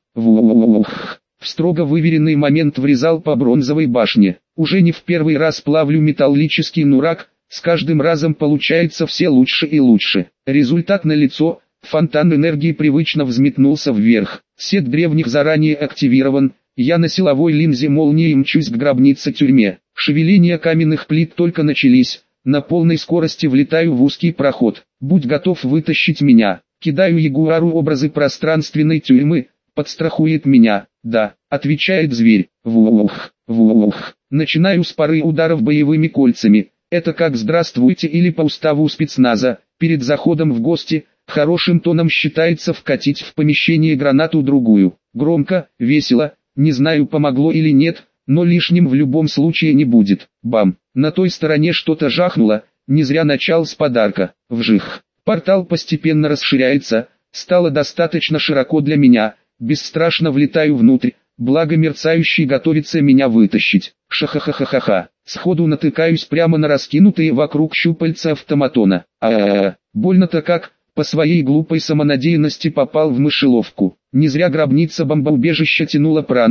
Вух. В строго выверенный момент врезал по бронзовой башне. Уже не в первый раз плавлю металлический нурак, с каждым разом получается все лучше и лучше. Результат налицо, фонтан энергии привычно взметнулся вверх. Сет древних заранее активирован, я на силовой линзе молнии мчусь к гробнице тюрьме. Шевеления каменных плит только начались, на полной скорости влетаю в узкий проход. Будь готов вытащить меня. Кидаю ягуару образы пространственной тюрьмы, подстрахует меня. Да, отвечает зверь. Вух, вух. Начинаю с пары ударов боевыми кольцами. Это как здравствуйте или по уставу спецназа. Перед заходом в гости, хорошим тоном считается вкатить в помещение гранату другую. Громко, весело, не знаю помогло или нет, но лишним в любом случае не будет. Бам, на той стороне что-то жахнуло, не зря начал с подарка. Вжих. Портал постепенно расширяется, стало достаточно широко для меня. Бесстрашно влетаю внутрь, благо мерцающий готовится меня вытащить. Ша-ха-ха-ха-ха. Сходу натыкаюсь прямо на раскинутые вокруг щупальца автоматона. А-а-а, больно-то как, по своей глупой самонадеянности попал в мышеловку. Не зря гробница бомбоубежища тянула прану,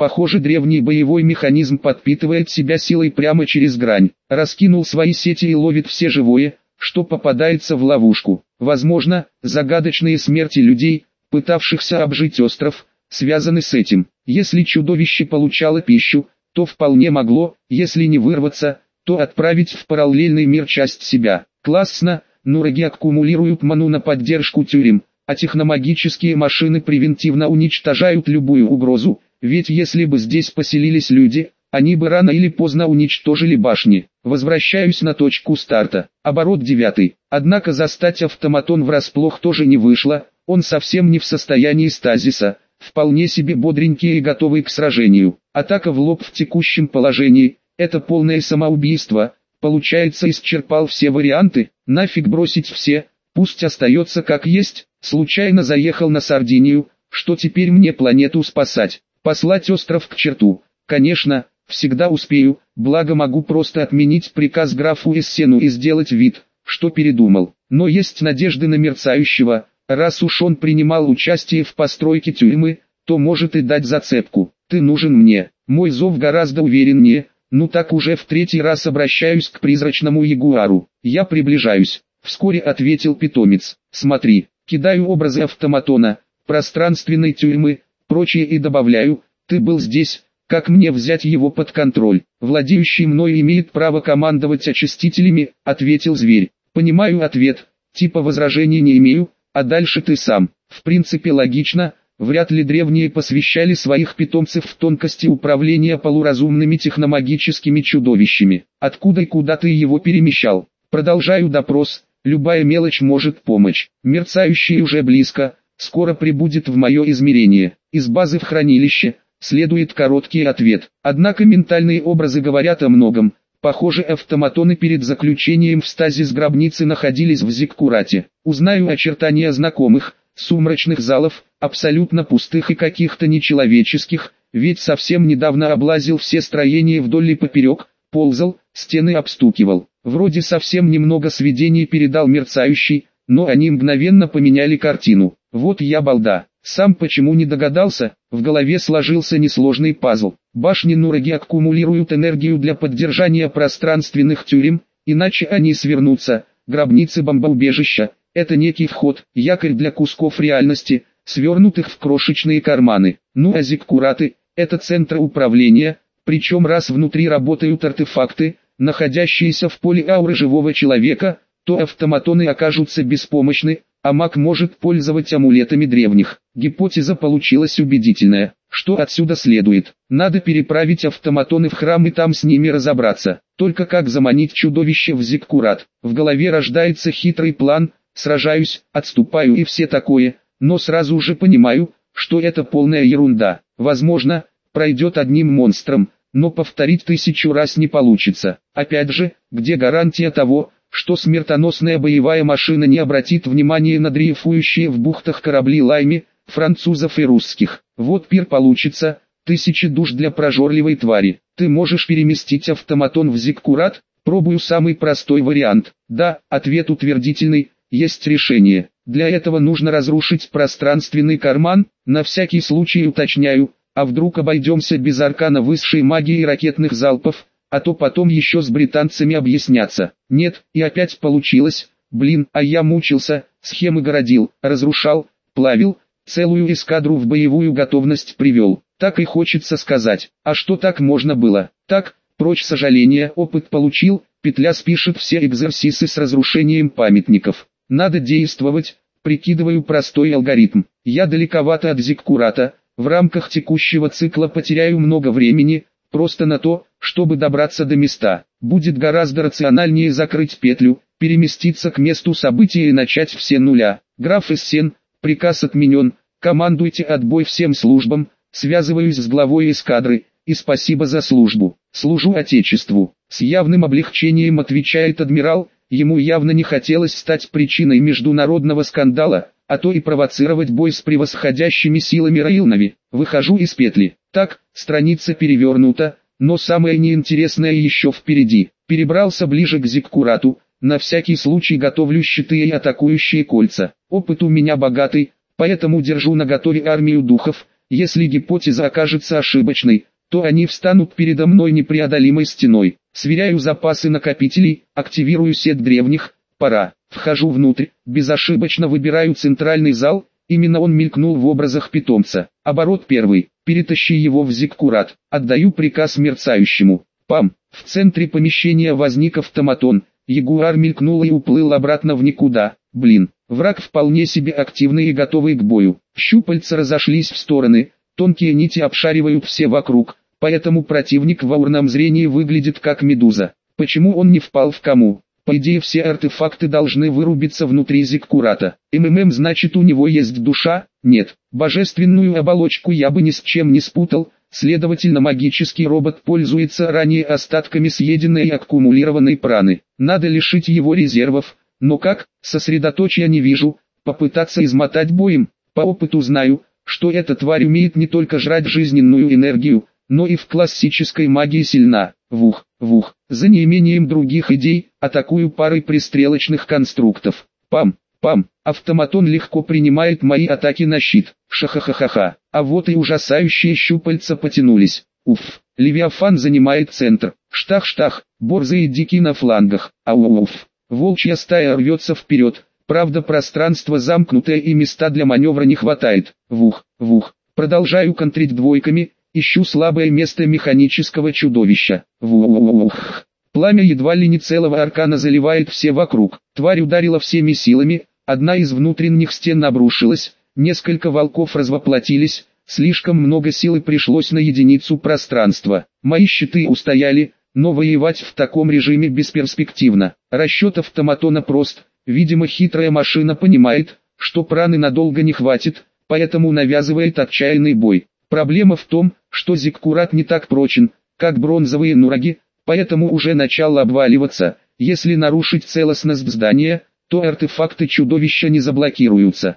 Похоже, древний боевой механизм подпитывает себя силой прямо через грань. Раскинул свои сети и ловит все живое, что попадается в ловушку. Возможно, загадочные смерти людей, пытавшихся обжить остров, связаны с этим. Если чудовище получало пищу, то вполне могло, если не вырваться, то отправить в параллельный мир часть себя. Классно, нураги аккумулируют ману на поддержку тюрем, а техномагические машины превентивно уничтожают любую угрозу, ведь если бы здесь поселились люди, они бы рано или поздно уничтожили башни. Возвращаюсь на точку старта. Оборот девятый. Однако застать автоматон врасплох тоже не вышло, он совсем не в состоянии стазиса, вполне себе бодренький и готовый к сражению. Атака в лоб в текущем положении – это полное самоубийство. Получается, исчерпал все варианты, нафиг бросить все, пусть остается как есть. Случайно заехал на Сардинию, что теперь мне планету спасать? Послать остров к черту? Конечно, всегда успею, благо могу просто отменить приказ графу Эссену и сделать вид, что передумал. Но есть надежды на мерцающего, раз уж он принимал участие в постройке тюрьмы, то может и дать зацепку. Ты нужен мне. Мой зов гораздо увереннее, ну так уже в третий раз обращаюсь к призрачному ягуару. Я приближаюсь. Вскоре ответил питомец. Смотри, кидаю образы автоматона, пространственной тюрьмы, прочее и добавляю, ты был здесь, как мне взять его под контроль? Владеющий мной имеет право командовать очистителями, ответил зверь. Понимаю ответ, типа возражений не имею, а дальше ты сам. В принципе логично, вряд ли древние посвящали своих питомцев в тонкости управления полуразумными техномагическими чудовищами. Откуда и куда ты его перемещал? Продолжаю допрос, любая мелочь может помочь. Мерцающий уже близко, скоро прибудет в мое измерение. Из базы в хранилище, следует короткий ответ. Однако ментальные образы говорят о многом. Похоже, автоматоны перед заключением в стазис гробницы находились в Зиккурате. Узнаю очертания знакомых, сумрачных залов, абсолютно пустых и каких-то нечеловеческих, ведь совсем недавно облазил все строения вдоль и поперек, ползал, стены обстукивал. Вроде совсем немного сведений передал мерцающий, но они мгновенно поменяли картину. Вот я балда. Сам почему не догадался, в голове сложился несложный пазл. Башни Нураги аккумулируют энергию для поддержания пространственных тюрем, иначе они свернутся. Гробницы бомбоубежища – это некий вход, якорь для кусков реальности, свернутых в крошечные карманы. Ну а зиккураты – это центр управления, причем раз внутри работают артефакты, находящиеся в поле ауры живого человека, то автоматоны окажутся беспомощны, а маг может пользоваться амулетами древних. Гипотеза получилась убедительная. Что отсюда следует? Надо переправить автоматоны в храм и там с ними разобраться. Только как заманить чудовище в Зиккурат? В голове рождается хитрый план, сражаюсь, отступаю и все такое, но сразу же понимаю, что это полная ерунда. Возможно, пройдет одним монстром, но повторить тысячу раз не получится. Опять же, где гарантия того, что смертоносная боевая машина не обратит внимания на дрейфующие в бухтах корабли лайми, французов и русских? Вот пир получится, тысячи душ для прожорливой твари. Ты можешь переместить автоматон в Зиккурат? Пробую самый простой вариант. Да, ответ утвердительный, есть решение. Для этого нужно разрушить пространственный карман, на всякий случай уточняю, а вдруг обойдемся без аркана высшей магии и ракетных залпов, а то потом еще с британцами объясняться. Нет, и опять получилось, блин, а я мучился, схемы городил, разрушал, плавил, целую эскадру в боевую готовность привел. Так и хочется сказать, а что так можно было? Так, прочь сожаления, опыт получил, петля спишет все экзерсисы с разрушением памятников. Надо действовать, прикидываю простой алгоритм. Я далековато от Зиккурата, в рамках текущего цикла потеряю много времени, просто на то, чтобы добраться до места. Будет гораздо рациональнее закрыть петлю, переместиться к месту события и начать все нуля. Граф Эссен, приказ отменен, командуйте отбой всем службам, связываюсь с главой эскадры, и спасибо за службу. Служу Отечеству. С явным облегчением отвечает адмирал, ему явно не хотелось стать причиной международного скандала, а то и провоцировать бой с превосходящими силами Раилнави. Выхожу из петли. Так, страница перевернута, но самое неинтересное еще впереди. Перебрался ближе к Зиккурату, на всякий случай готовлю щиты и атакующие кольца. Опыт у меня богатый, поэтому держу наготове армию духов, Если гипотеза окажется ошибочной, то они встанут передо мной непреодолимой стеной. Сверяю запасы накопителей, активирую сеть древних, пора. Вхожу внутрь, безошибочно выбираю центральный зал, именно он мелькнул в образах питомца. Оборот первый, перетащи его в зиккурат, отдаю приказ мерцающему. Пам, в центре помещения возник автоматон, ягуар мелькнул и уплыл обратно в никуда. Блин, враг вполне себе активный и готовый к бою. Щупальца разошлись в стороны, тонкие нити обшаривают все вокруг, поэтому противник в аурном зрении выглядит как медуза. Почему он не впал в кому? По идее все артефакты должны вырубиться внутри зиккурата. МММ значит у него есть душа? Нет. Божественную оболочку я бы ни с чем не спутал, следовательно магический робот пользуется ранее остатками съеденной и аккумулированной праны. Надо лишить его резервов, но как, сосредоточия не вижу, попытаться измотать боем. По опыту знаю, что эта тварь умеет не только жрать жизненную энергию, но и в классической магии сильна. Вух, вух, за неимением других идей, атакую парой пристрелочных конструктов. Пам, пам, автоматон легко принимает мои атаки на щит. Шахахахаха, а вот и ужасающие щупальца потянулись. Уф, Левиафан занимает центр. Штах-штах, борзые дикие на флангах. Ауф, волчья стая рвется вперед. Правда пространство замкнутое и места для маневра не хватает. Вух, вух, продолжаю контрить двойками. Ищу слабое место механического чудовища. Вух. Пламя едва ли не целого аркана заливает все вокруг. Тварь ударила всеми силами, одна из внутренних стен обрушилась, несколько волков развоплотились, слишком много силы пришлось на единицу пространства. Мои щиты устояли, но воевать в таком режиме бесперспективно. Расчет автоматона прост, видимо хитрая машина понимает, что праны надолго не хватит, поэтому навязывает отчаянный бой. Проблема в том, что зиккурат не так прочен, как бронзовые нураги, поэтому уже начал обваливаться. Если нарушить целостность здания, то артефакты чудовища не заблокируются.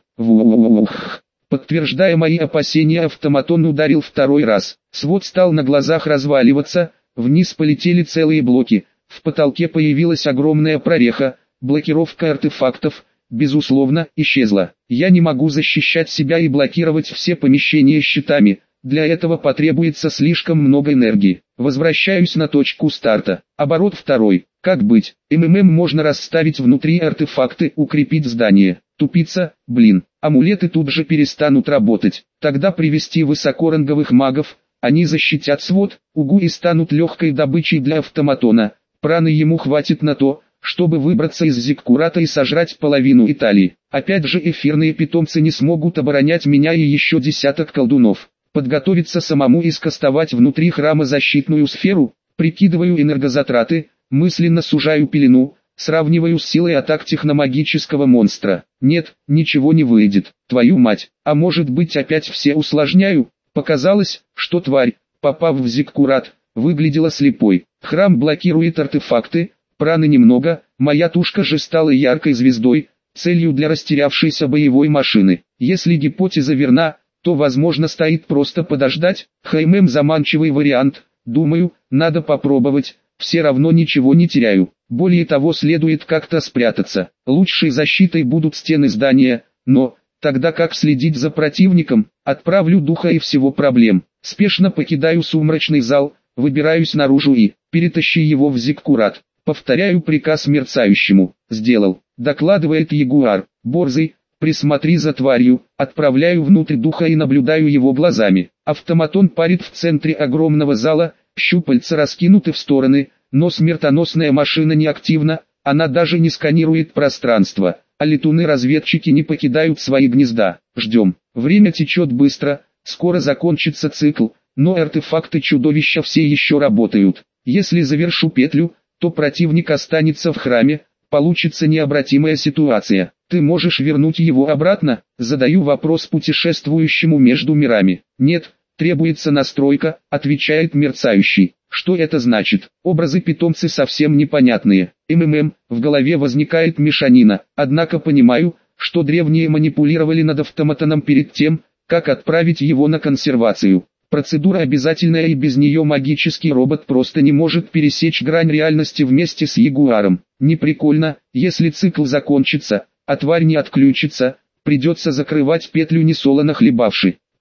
Вух. Подтверждая мои опасения, автоматон ударил второй раз. Свод стал на глазах разваливаться, вниз полетели целые блоки, в потолке появилась огромная прореха, блокировка артефактов, безусловно, исчезла. Я не могу защищать себя и блокировать все помещения щитами. Для этого потребуется слишком много энергии. Возвращаюсь на точку старта. Оборот второй. Как быть? МММ можно расставить внутри артефакты, укрепить здание. Тупица, блин. Амулеты тут же перестанут работать. Тогда привести высокоранговых магов. Они защитят свод, угу и станут легкой добычей для автоматона. Праны ему хватит на то, чтобы выбраться из зиккурата и сожрать половину Италии. Опять же эфирные питомцы не смогут оборонять меня и еще десяток колдунов. Подготовиться самому и скастовать внутри храма защитную сферу, прикидываю энергозатраты, мысленно сужаю пелену, сравниваю с силой атак техномагического монстра. Нет, ничего не выйдет, твою мать, а может быть опять все усложняю? Показалось, что тварь, попав в зиккурат, выглядела слепой. Храм блокирует артефакты, праны немного, моя тушка же стала яркой звездой, целью для растерявшейся боевой машины. Если гипотеза верна, то возможно стоит просто подождать. ХММ заманчивый вариант, думаю, надо попробовать, все равно ничего не теряю. Более того, следует как-то спрятаться. Лучшей защитой будут стены здания, но, тогда как следить за противником? Отправлю духа и всего проблем. Спешно покидаю сумрачный зал, выбираюсь наружу и, перетащи его в зиккурат. Повторяю приказ мерцающему. Сделал, докладывает ягуар. Борзый, присмотри за тварью. Отправляю внутрь духа и наблюдаю его глазами. Автоматон парит в центре огромного зала, щупальца раскинуты в стороны, но смертоносная машина не активна, она даже не сканирует пространство, а летуны-разведчики не покидают свои гнезда. Ждем. Время течет быстро, скоро закончится цикл, но артефакты чудовища все еще работают. Если завершу петлю, то противник останется в храме, получится необратимая ситуация. Ты можешь вернуть его обратно? Задаю вопрос путешествующему между мирами. Нет, требуется настройка, отвечает мерцающий. Что это значит? Образы питомцы совсем непонятные. МММ, в голове возникает мешанина, однако понимаю, что древние манипулировали над автоматоном перед тем, как отправить его на консервацию. Процедура обязательная, и без нее магический робот просто не может пересечь грань реальности вместе с ягуаром. Не прикольно, если цикл закончится, а тварь не отключится, придется закрывать петлю несолоно хлебавши.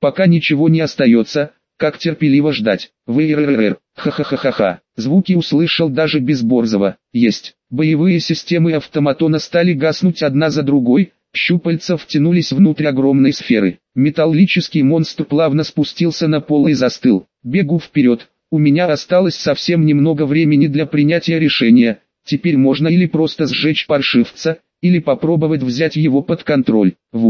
Пока ничего не остается, как терпеливо ждать. ВРРР. Ха-ха-ха-ха-ха. Звуки услышал даже без Борзова. Есть. Боевые системы автоматона стали гаснуть одна за другой, щупальца втянулись внутрь огромной сферы. Металлический монстр плавно спустился на пол и застыл. Бегу вперед. У меня осталось совсем немного времени для принятия решения. Теперь можно или просто сжечь паршивца, или попробовать взять его под контроль.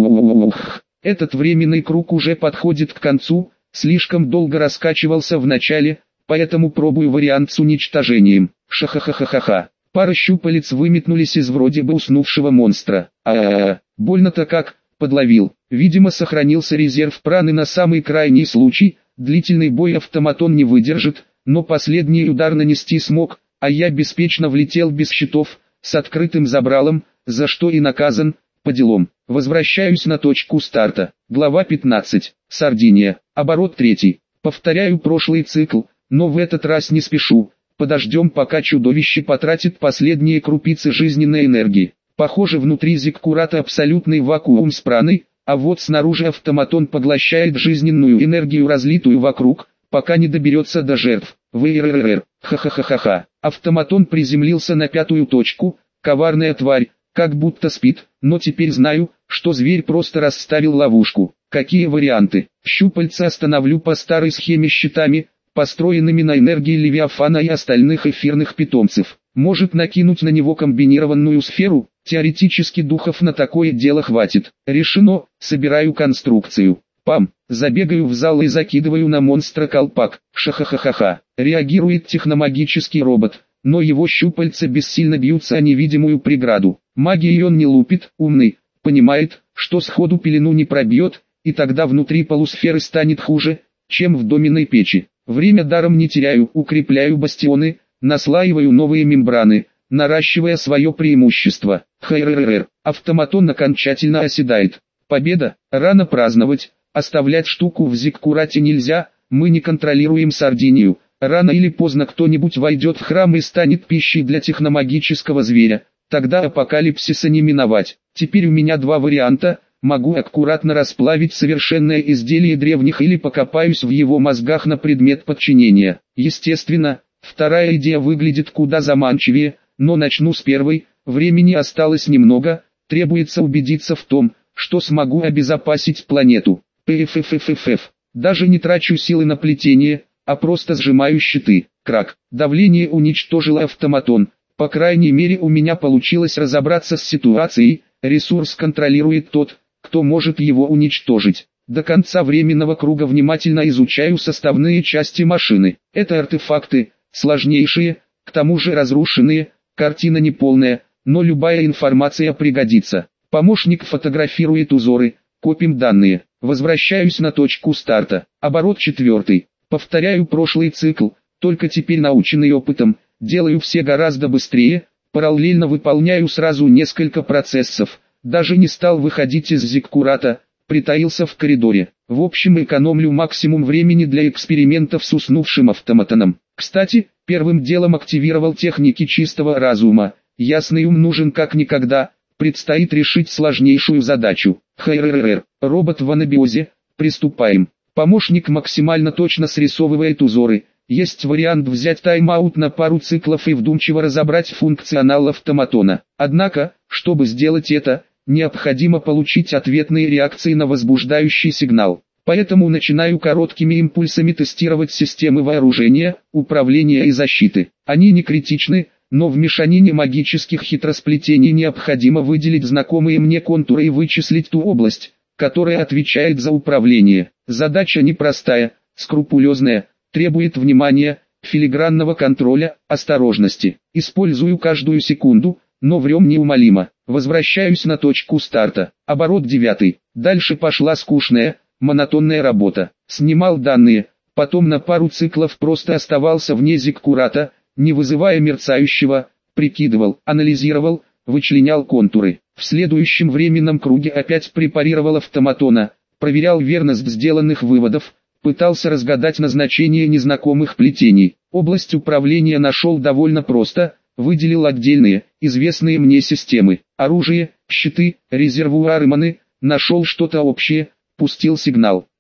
Вух. Этот временный круг уже подходит к концу, слишком долго раскачивался в начале, поэтому пробую вариант с уничтожением. Ша-ха-ха-ха-ха. Пара щупалец выметнулись из вроде бы уснувшего монстра. А-а-а, больно-то как, подловил. Видимо, сохранился резерв праны на самый крайний случай, длительный бой автоматон не выдержит, но последний удар нанести смог, а я беспечно влетел без щитов, с открытым забралом, за что и наказан, по делам. Возвращаюсь на точку старта. Глава пятнадцать. Сардиния. Оборот третий. Повторяю прошлый цикл, но в этот раз не спешу. Подождем, пока чудовище потратит последние крупицы жизненной энергии. Похоже, внутри зиккурата абсолютный вакуум с праной, а вот снаружи автоматон поглощает жизненную энергию, разлитую вокруг, пока не доберется до жертв. ВРРР. Ха-ха-ха-ха-ха. Автоматон приземлился на пятую точку. Коварная тварь, как будто спит, но теперь знаю, что зверь просто расставил ловушку. Какие варианты? Щупальца остановлю по старой схеме щитами, построенными на энергии Левиафана и остальных эфирных питомцев. Может накинуть на него комбинированную сферу? Теоретически духов на такое дело хватит. Решено, собираю конструкцию. Пам, забегаю в зал и закидываю на монстра колпак. Ша-ха-ха-ха-ха. Реагирует техномагический робот, но его щупальца бессильно бьются о невидимую преграду. Магией он не лупит, умный, понимает, что сходу пелену не пробьет, и тогда внутри полусферы станет хуже, чем в доменной печи. Время даром не теряю, укрепляю бастионы, наслаиваю новые мембраны, наращивая свое преимущество. ХРРР. Автоматон окончательно оседает. Победа, рано праздновать, оставлять штуку в зиккурате нельзя, мы не контролируем Сардинию. Рано или поздно кто-нибудь войдет в храм и станет пищей для техномагического зверя, тогда апокалипсиса не миновать. Теперь у меня два варианта. Могу аккуратно расплавить совершенное изделие древних или покопаюсь в его мозгах на предмет подчинения. Естественно, вторая идея выглядит куда заманчивее, но начну с первой. Времени осталось немного, требуется убедиться в том, что смогу обезопасить планету. Пффффф. Даже не трачу силы на плетение, а просто сжимаю щиты. Крак. Давление уничтожило автоматон. По крайней мере, у меня получилось разобраться с ситуацией. Ресурс контролирует тот, кто может его уничтожить. До конца временного круга внимательно изучаю составные части машины. Это артефакты, сложнейшие, к тому же разрушенные, картина неполная, но любая информация пригодится. Помощник фотографирует узоры, копим данные. Возвращаюсь на точку старта. Оборот четвертый. Повторяю прошлый цикл, только теперь наученный опытом, делаю все гораздо быстрее, параллельно выполняю сразу несколько процессов. Даже не стал выходить из зиккурата, притаился в коридоре. В общем, экономлю максимум времени для экспериментов с уснувшим автоматоном. Кстати, первым делом активировал техники чистого разума. Ясный ум нужен как никогда, предстоит решить сложнейшую задачу. ХРРР. Робот в анабиозе. Приступаем. Помощник максимально точно срисовывает узоры. Есть вариант взять тайм-аут на пару циклов и вдумчиво разобрать функционал автоматона. Однако, чтобы сделать это, необходимо получить ответные реакции на возбуждающий сигнал. Поэтому начинаю короткими импульсами тестировать системы вооружения, управления и защиты. Они не критичны, но в мешанине магических хитросплетений необходимо выделить знакомые мне контуры и вычислить ту область, которая отвечает за управление. Задача непростая, скрупулезная, требует внимания, филигранного контроля, осторожности. Использую каждую секунду, но врем неумолимо. Возвращаюсь на точку старта. Оборот девятый. Дальше пошла скучная, монотонная работа. Снимал данные, потом на пару циклов просто оставался вне зиккурата, не вызывая мерцающего, прикидывал, анализировал, вычленял контуры. В следующем временном круге опять препарировал автоматона, проверял верность сделанных выводов, пытался разгадать назначение незнакомых плетений. Область управления нашел довольно просто, выделил отдельные, известные мне системы. Оружие, щиты, резервуары маны, нашел что-то общее, пустил сигнал.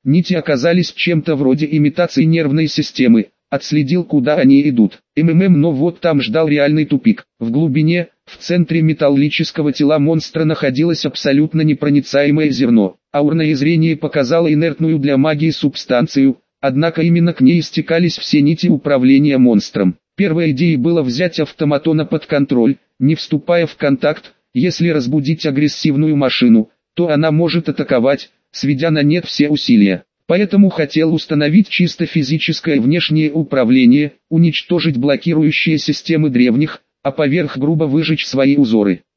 Нити оказались чем-то вроде имитации нервной системы. Отследил, куда они идут. МММ, но вот там ждал реальный тупик. В глубине, в центре металлического тела монстра находилось абсолютно непроницаемое зерно. Аурное зрение показало инертную для магии субстанцию, однако именно к ней стекались все нити управления монстром. Первой идеей было взять автоматона под контроль, не вступая в контакт. Если разбудить агрессивную машину, то она может атаковать, сведя на нет все усилия. Поэтому хотел установить чисто физическое внешнее управление, уничтожить блокирующие системы древних, а поверх грубо выжечь свои узоры.